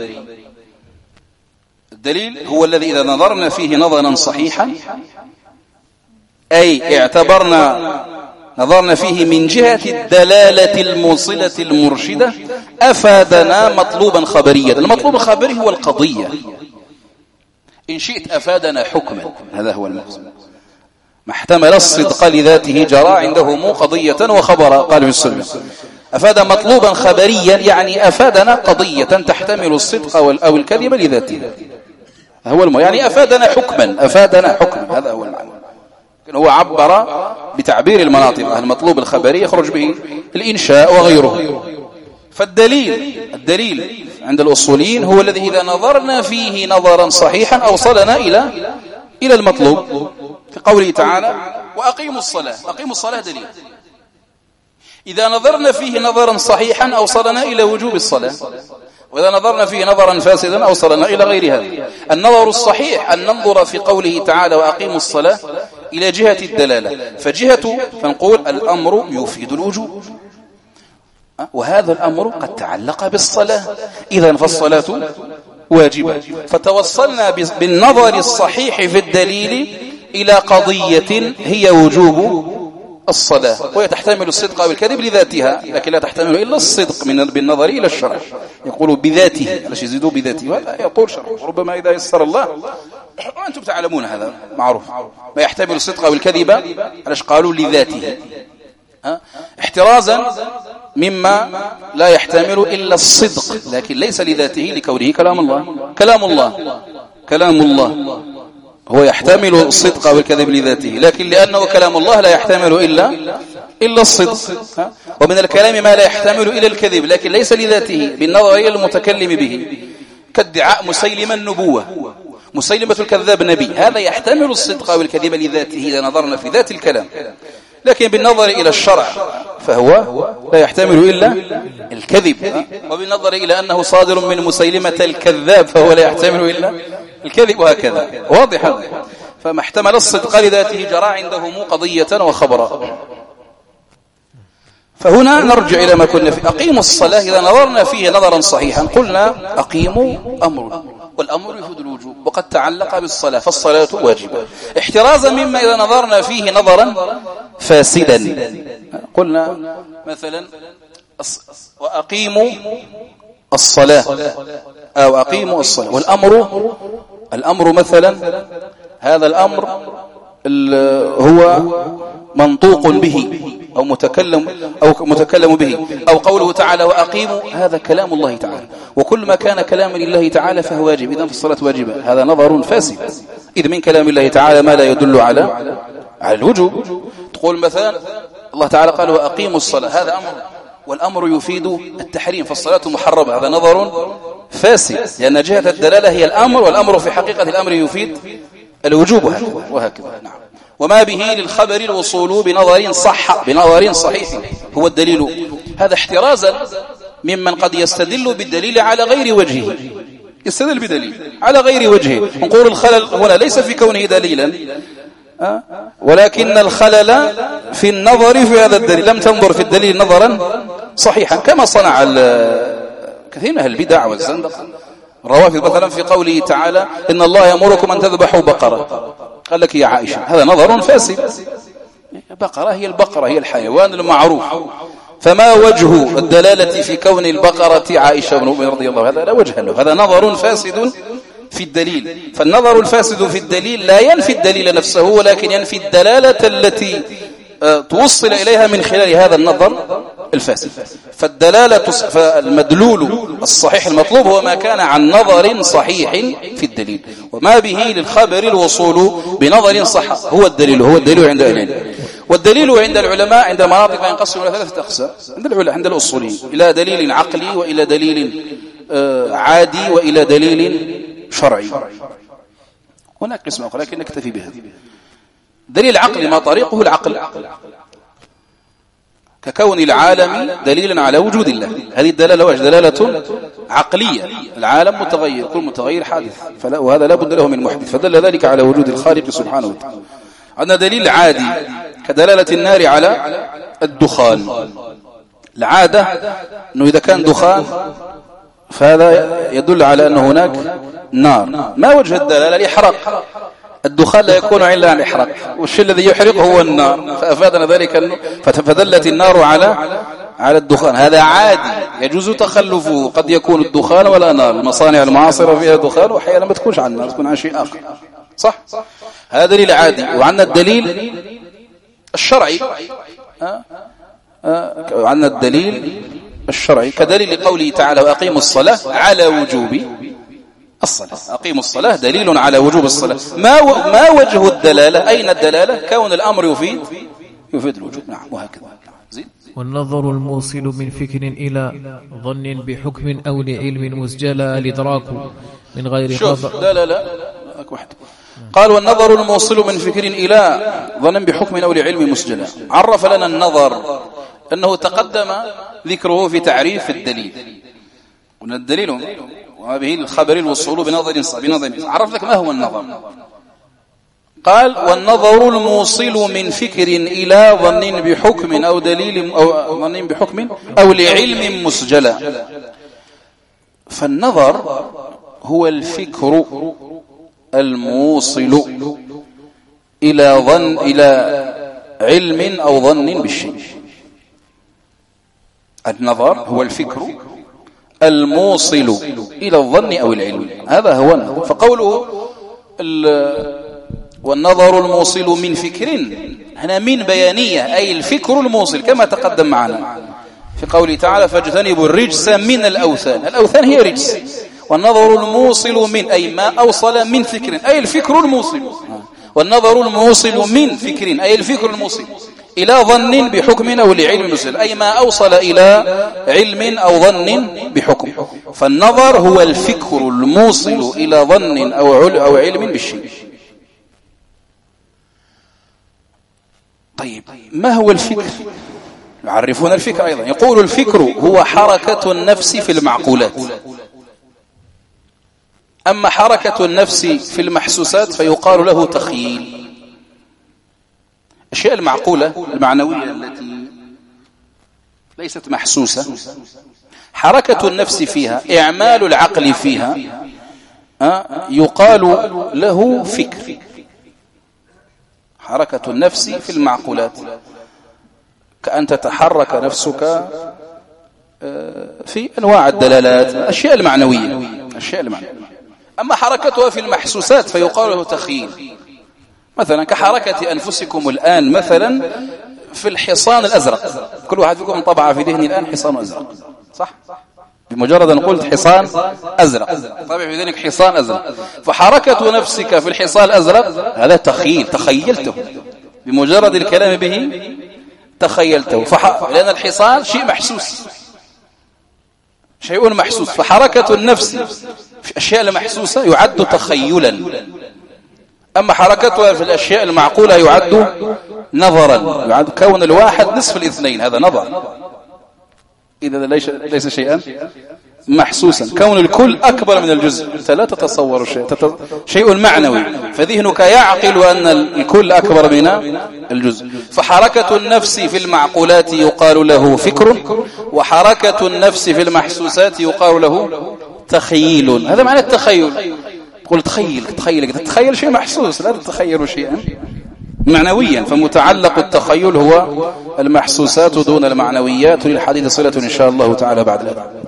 الدليل هو الذي إذا نظرنا فيه نظرا صحيحا، أي نظرنا فيه من جهة الدلالة الموصلة المرشدة، أفادنا مطلوبا خبريا. المطلوب الخبري هو القضية، إن شئت أفادنا حكما، هذا هو المقصود. ما احتمل الصدق لذاته جرى عنده قضية وخبرا، قال السلم. أفاد مطلوبا خبريا يعني أفادنا قضية تحتمل الصدق أو الكذب لذاته، هو يعني أفادنا حكما، هذا هو المعنى. هو عبر بتعبير المناطق، المطلوب الخبري يخرج به الإنشاء وغيره. فالدليل عند الأصوليين هو الذي إذا نظرنا فيه نظرا صحيحا أوصلنا إلى المطلوب. في قوله تعالى: وأقيموا الصلاة دليل. إذا نظرنا فيه نظرا صحيحا أوصلنا إلى وجوب الصلاة، وإذا نظرنا فيه نظرا فاسدا أوصلنا إلى غير هذا. النظر الصحيح أن ننظر في قوله تعالى: وأقيموا الصلاة إلى جهة الدلالة، فنقول الأمر يفيد الوجوب، وهذا الأمر قد تعلق بالصلاة، إذن فالصلاة واجبة. فتوصلنا بالنظر الصحيح في الدليل إلى قضية هي وجوب الصلاة، وهي تحتمل الصدق أو الكذب لذاتها، لكن لا تحتمل إلا الصدق بالنظر إلى الشرع. يقول بذاته، علاش يزيدوا بذاته؟ وهذا يقول شرع، ربما إذا يسر الله، وأنتم تعلمون هذا معروف، ما يحتمل الصدق أو الكذب علاش قالوا لذاته، احترازا مما لا يحتمل إلا الصدق، لكن ليس لذاته، لكونه كلام الله هو يحتمل الصدق والكذب لذاته، لكن لأنه كلام الله لا يحتمل إلا الصدق. ومن الكلام ما لا يحتمل إلا الكذب، لكن ليس لذاته، بالنظر إلى المتكلم به، كادعاء مسيلمة النبوة، مسيلمة الكذاب نبي، هذا يحتمل الصدق والكذب لذاته إذا نظرنا في ذات الكلام، لكن بالنظر إلى الشرع فهو لا يحتمل إلا الكذب، وبالنظر إلى أنه صادر من مسيلمة الكذاب فهو لا يحتمل إلا الكذب، وهكذا. واضح هذا. فما احتمل الصدق لذاته جرى عنده قضية وخبرا. فهنا نرجع إلى ما كنا فيه. أقيموا الصلاة إذا نظرنا فيه نظرا صحيحا قلنا أقيموا أمر، والأمر يفيد الوجوب، وقد تعلق بالصلاة، فالصلاة واجبة. احترازا مما إذا نظرنا فيه نظرا فاسدا قلنا مثلا: وأقيموا الصلاة، أو أقيموا الصلاة. الأمر مثلا هذا الأمر هو منطوق به أو متكلم به، أو قوله تعالى وأقيموا، هذا كلام الله تعالى، وكل ما كان كلام لله تعالى فهو واجب، إذن فالصلاة واجبة. هذا نظر فاسد، إذ من كلام الله تعالى ما لا يدل على الوجوب. تقول مثلا الله تعالى قال وأقيموا الصلاة، هذا أمر، والأمر يفيد التحريم، فالصلاة محرمة، هذا نظر فاسد، لأن جهة الدلالة هي الأمر، والأمر في حقيقة الأمر يفيد الوجوب، وهكذا. نعم. وما به للخبر الوصول بنظر صحيح هو الدليل، هذا احترازا ممن قد يستدل بالدليل على غير وجهه، يستدل بدليل على غير وجهه. نقول الخلل هنا ليس في كونه دليلا، ولكن الخلل في النظر في هذا الدليل، لم تنظر في الدليل نظرا صحيحا، كما صنع كثير من البدع والزندقة الروافض مثلا في قوله تعالى إن الله يأمركم أن تذبحوا بقرة، قال لك يا عائشة هذا نظر فاسد، بقرة هي البقرة، هي الحيوان المعروف، فما وجه الدلالة في كون البقرة عائشة رضي الله، هذا لا وجه له، هذا نظر فاسد في الدليل. فالنظر الفاسد في الدليل لا ينفي الدليل نفسه، ولكن ينفي الدلالة التي توصل إليها من خلال هذا النظر الفاسد. فالمدلول الصحيح المطلوب هو ما كان عن نظر صحيح في الدليل، وما به للخبر الوصول بنظر صح هو الدليل عند العلماء. والدليل عند العلماء عند المناطق ينقسم إلى 3 أقسام عند الأصوليين، إلى دليل عقلي، وإلى دليل عادي، وإلى دليل شرعي. هناك قسم آخر لكن نكتفي بهذا. دليل عقلي ما طريقه العقل، ككون العالم دليلا على وجود الله، هذه الدلالة دلالة عقلية، العالم متغير، كل متغير حادث، وهذا لا بد له من محدث، فدل ذلك على وجود الخالق سبحانه وتعالى. عندنا دليل عادي كدلالة النار على الدخان، العادة أنه إذا كان دخان فهذا يدل على أن هناك نار. ما وجه الدلالة؟ الإحراق، الدخان لا يكون إلا عن إحراق، والشيء الذي يحرق هو النار، فأفادنا ذلك فدلت النار على الدخان، هذا عادي يجوز تخلفه، قد يكون الدخان ولا نار، المصانع المعاصرة فيها دخان، وأحيانا ما تكونش عن نار، تكون عن شيء آخر، صح؟ هذا دليل عادي. وعندنا الدليل الشرعي، وعندنا الدليل الشرعي كدليل قوله تعالى وأقيموا الصلاة على وجوب الصلاة، أقيموا الصلاة دليل على وجوب الصلاة. ما وجه الدلالة؟ أين الدلالة؟ كون الأمر يفيد الوجوب. نعم، وهكذا. زين. والنظر الموصل من فكر إلى ظن بحكم أو لعلم مسجلا الإدراك من غير خبر. لا واحد قال والنظر الموصل من فكر إلى ظن بحكم أو لعلم مسجلا. عرف لنا النظر أنه تقدم ذكره في تعريف الدليل، قلنا الدليل وهذه الخبر الوصول بنظر. عرف لك ما هو النظر، قال والنظر الموصل من فكر إلى ظن بحكم أو دليل أو ظن بحكم أو لعلم مسجلا. فالنظر هو الفكر الموصل إلى علم أو ظن بالشيء. النظر هو الفكر الموصل إلى الظن أو العلم، هذا هو النظر. فقوله والنظر الموصل من فكر، هنا من بيانية، أي الفكر الموصل كما تقدم معنا في قوله تعالى فاجتنبوا الرجس من الأوثان، الأوثان هي رجس. والنظر الموصل من أي ما أوصل من فكر، أي الفكر الموصل. والنظر الموصل من فكر أي الفكر الموصل إلى ظن بحكم أو لعلم مسجل، أي ما أوصل إلى علم أو ظن بحكم. فالنظر هو الفكر الموصل إلى ظن أو علم بالشيء. طيب ما هو الفكر؟ يعرفون الفكر أيضا، يقول الفكر هو حركة النفس في المعقولات. أما حركة النفس في المحسوسات فيقال له تخيل. الأشياء المعقولة المعنوية التي ليست محسوسة، حركة النفس فيها، إعمال العقل فيها، يقال له فكر. حركة النفس في المعقولات كأن تتحرك نفسك في أنواع الدلالات، الأشياء المعنوية، الأشياء المعنوية. أما حركتها في المحسوسات فيقال له تخيل، مثلا كحركة أنفسكم الآن مثلا في الحصان الأزرق. كل واحد فيكم طبع في ذهني الآن حصان أزرق، صح؟ بمجرد أن قلت حصان أزرق طبع في ذهنك حصان أزرق، فحركة نفسك في الحصان الأزرق هذا تخيل، تخيلته بمجرد الكلام به تخيلته. لأن الحصان شيء محسوس، شيء محسوس، فحركة النفس في الأشياء المحسوسة يعد تخيلا، أما حركتها في الأشياء المعقولة يعد نظرا، يعد كون الواحد نصف الاثنين، هذا نظر، إذا ليس شيئا محسوسا. كون الكل أكبر من الجزء، أنت لا تتصور شيء معنوي، فذهنك يعقل أن الكل أكبر من الجزء. فحركة النفس في المعقولات يقال له فكر، وحركة النفس في المحسوسات يقال له تخيل. هذا معنى التخيل. تقول تخيل شيء محسوس، لا تتخيل شيئا معنويا. فمتعلق التخيل هو المحسوسات دون المعنويات. للحديث صلة إن شاء الله تعالى بعد الأذان.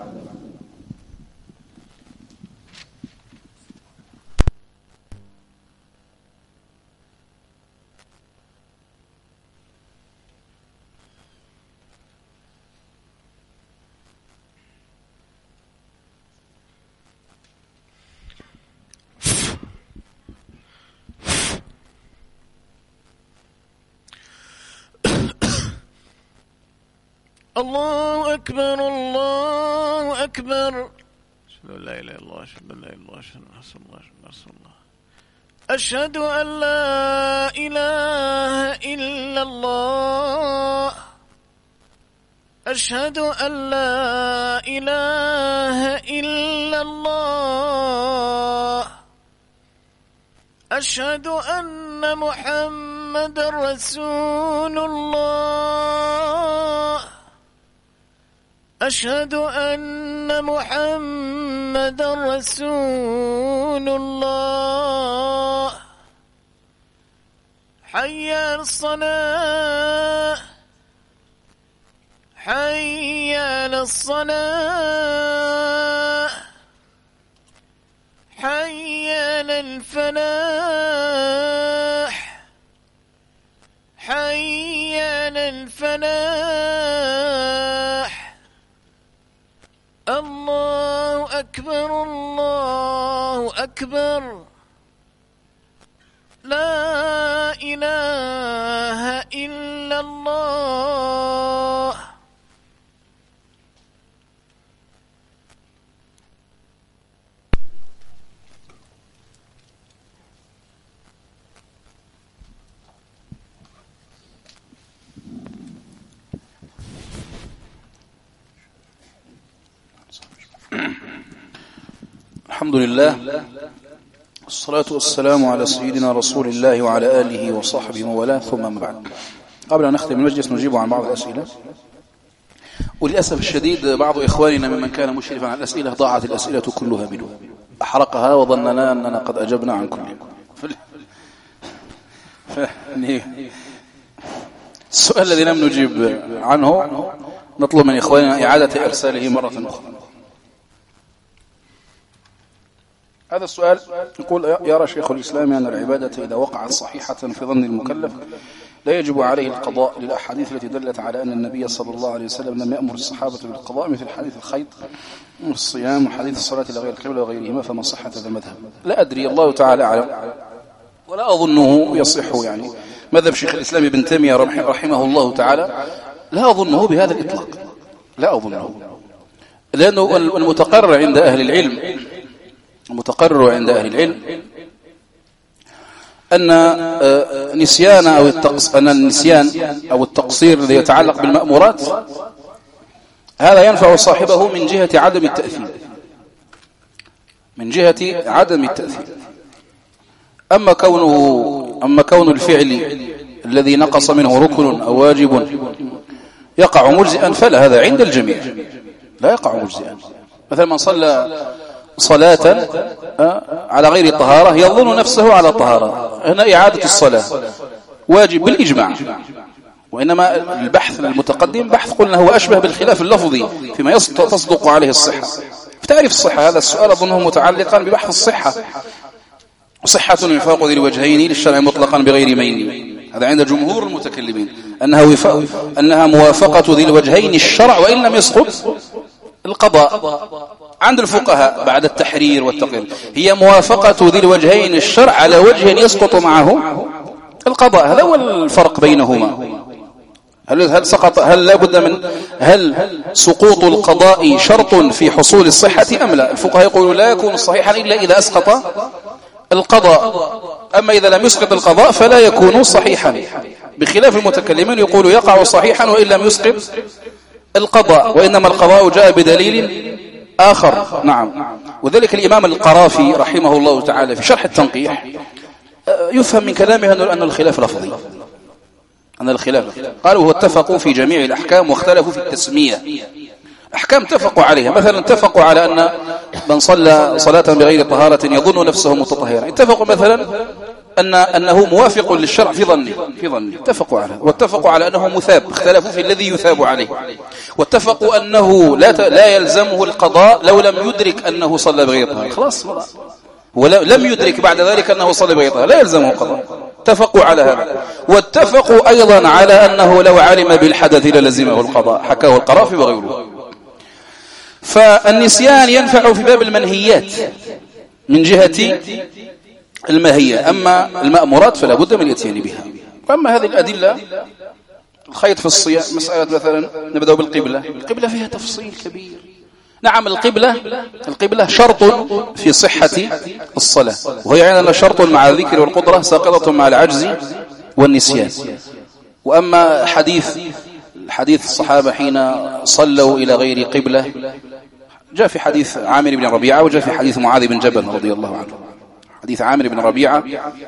الله أكبر الله أكبر، أشهد أن لا إله إلا الله، أشهد أن لا إله إلا الله، أشهد أن لا إله إلا الله، أشهد أن لا إله إلا الله، أشهد أن محمد رسول الله، أشهد أن محمد رسول الله. حي على الصلاة، حي على الصلاة، حي على الفلاح، حي على الفلاح. الله أكبر الله أكبر، لا إله إلا الله. الحمد لله، والصلاة والسلام على سيدنا رسول الله وعلى آله وصحبه وموالاه، ثم بعد. قبل أن نختم المجلس نجيب عن بعض الأسئلة، وللأسف الشديد بعض إخواننا ممن كان مشرفا على الأسئلة ضاعت الأسئلة كلها منه، أحرقها وظننا أننا قد أجبنا عن كلها. السؤال الذي لم نجيب عنه نطلب من إخواننا إعادة إرساله مرة أخرى. هذا السؤال يقول: يرى شيخ الإسلام أن العبادة إذا وقعت صحيحة في ظن المكلف لا يجب عليه القضاء للأحاديث التي دلت على أن النبي صلى الله عليه وسلم لم يأمر الصحابة بالقضاء، مثل حديث الخيط والصيام وحديث الصلاة لغير القبلة وغيرهما، فما صحة هذا المذهب؟ لا أدري، الله تعالى أعلم، ولا أظنه يصح. يعني مذهب شيخ الإسلام ابن تيمية رحمه الله تعالى لا أظنه بهذا الإطلاق، لا أظنه، لأنه المتقرر عند أهل العلم، المتقرر عند أهل العلم أن نسيان النسيان أو التقصير الذي يتعلق بالمأمورات هذا ينفع صاحبه من جهة عدم التأثير، من جهة عدم التأثير. أما كون الفعل الذي نقص منه ركن أو واجب يقع مجزئا فلا، هذا عند الجميع لا يقع مجزئا. مثلا من صلى صلاة على غير طهارة يظن نفسه على طهارة، هنا إعادة الصلاة واجب بالإجماع، وإنما البحث المتقدم بحث قلنا هو أشبه بالخلاف اللفظي فيما تصدق عليه الصحة. في تعريف الصحة هذا السؤال أظنه متعلقا ببحث الصحة. صحة وفاق ذي الوجهين للشرع مطلقا بغير ميل، هذا عند جمهور المتكلمين أنها موافقة ذي الوجهين الشرع وإن لم يسقط القضاء. عند الفقهاء بعد التحرير والتقرير هي موافقة ذي الوجهين الشرع على وجه يسقط معه القضاء. هذا هو الفرق بينهما. هل سقوط القضاء شرط في حصول الصحة أم لا؟ الفقهاء يقولون لا يكون صحيحا إلا إذا أسقط القضاء، أما إذا لم يسقط القضاء فلا يكون صحيحا، بخلاف المتكلمين يقول يقع صحيحا وإن لم يسقط القضاء، وإنما القضاء جاء بدليل آخر. نعم. وذلك الإمام القرافي رحمه الله تعالى في شرح التنقيح يفهم من كلامه أن الخلاف لفظي، أن الخلاف قالوا اتفقوا في جميع الأحكام واختلفوا في التسمية. أحكام اتفقوا عليها، مثلا اتفقوا على أن من صلى صلاة بغير طهارة يظن نفسه متطهرا، اتفقوا مثلا أنه موافق للشرع في ظنه اتفقوا على، واتفقوا على أنه مثاب، اختلفوا في الذي يثاب عليه، واتفقوا أنه لا يلزمه القضاء لو لم يدرك أنه صلى بغير طهارة، خلاص ولم يدرك بعد ذلك أنه صلى بغير طهارة لا يلزمه القضاء. اتفقوا على هذا، واتفقوا أيضا على أنه لو علم بالحدث للزمه القضاء، حكاه القرافي وغيره. فالنسيان ينفع في باب المنهيات من جهة الماهية، أما المأمورات فلا بد من الاتيان بها. وأما هذه الأدلة الخيط في الصيام، مسألة مثلا نبدأ بالقبلة، القبلة فيها تفصيل كبير. نعم القبلة شرط في صحة الصلاة، وهي عندنا شرط مع الذكر والقدرة ساقطة مع العجز والنسيان. وأما حديث الصحابة حين صلوا إلى غير قبلة جاء في حديث عامر بن ربيعة، وجاء في حديث معاذ بن جبل رضي الله عنه. حديث عامر بن ربيعة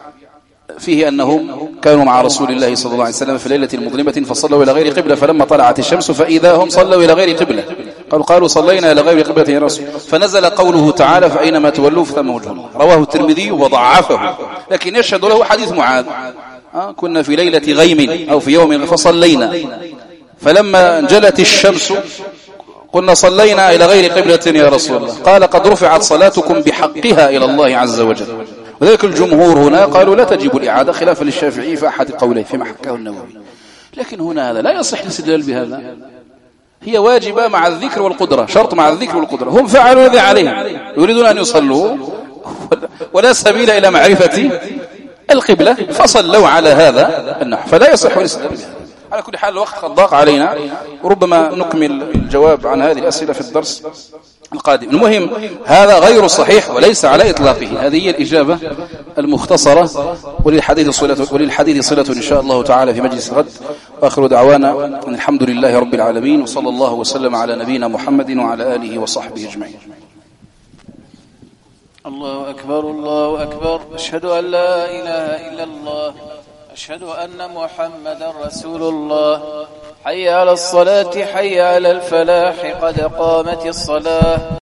فيه أنهم كانوا مع رسول الله صلى الله عليه وسلم في ليلة مظلمة فصلوا إلى غير قبلة، فلما طلعت الشمس فإذا هم صلوا إلى غير قبلة، قالوا صلينا إلى غير قبلة يا رسول، فنزل قوله تعالى فأينما تولوا فثم وجه الله. رواه الترمذي وضعفه، لكن يشهد له حديث معاذ كنا في ليلة غيم أو في يوم فصلينا، فلما انجلت الشمس قلنا صلينا إلى غير قبلة يا رسول الله، قال قد رفعت صلاتكم بحقها إلى الله عز وجل. وذلك الجمهور هنا قالوا لا تجب الإعادة خلافا للشافعي في أحد قوليه فيما حكاه النووي. لكن هنا هذا لا يصح الاستدلال بهذا، هي واجبة مع الذكر والقدرة، شرط مع الذكر والقدرة. هم فعلوا الذي عليهم، يريدون أن يصلوا ولا سبيل إلى معرفة القبلة فصلوا على هذا النحو، فلا يصح الاستدلال بهذا. على كل حال الوقت قد ضاق علينا، وربما نكمل الجواب عن هذه الأسئلة في الدرس القادم. المهم هذا غير صحيح وليس على إطلاقه. هذه هي الإجابة المختصرة، وللحديث صلة إن شاء الله تعالى في مجلس غد. وآخر دعوانا أن الحمد لله رب العالمين، وصلى الله وسلم على نبينا محمد وعلى آله وصحبه أجمعين. الله أكبر الله أكبر، أشهد أن لا إله إلا الله، أشهد أن محمدا رسول الله. حي على الصلاة حي على الفلاح، قد قامت الصلاة.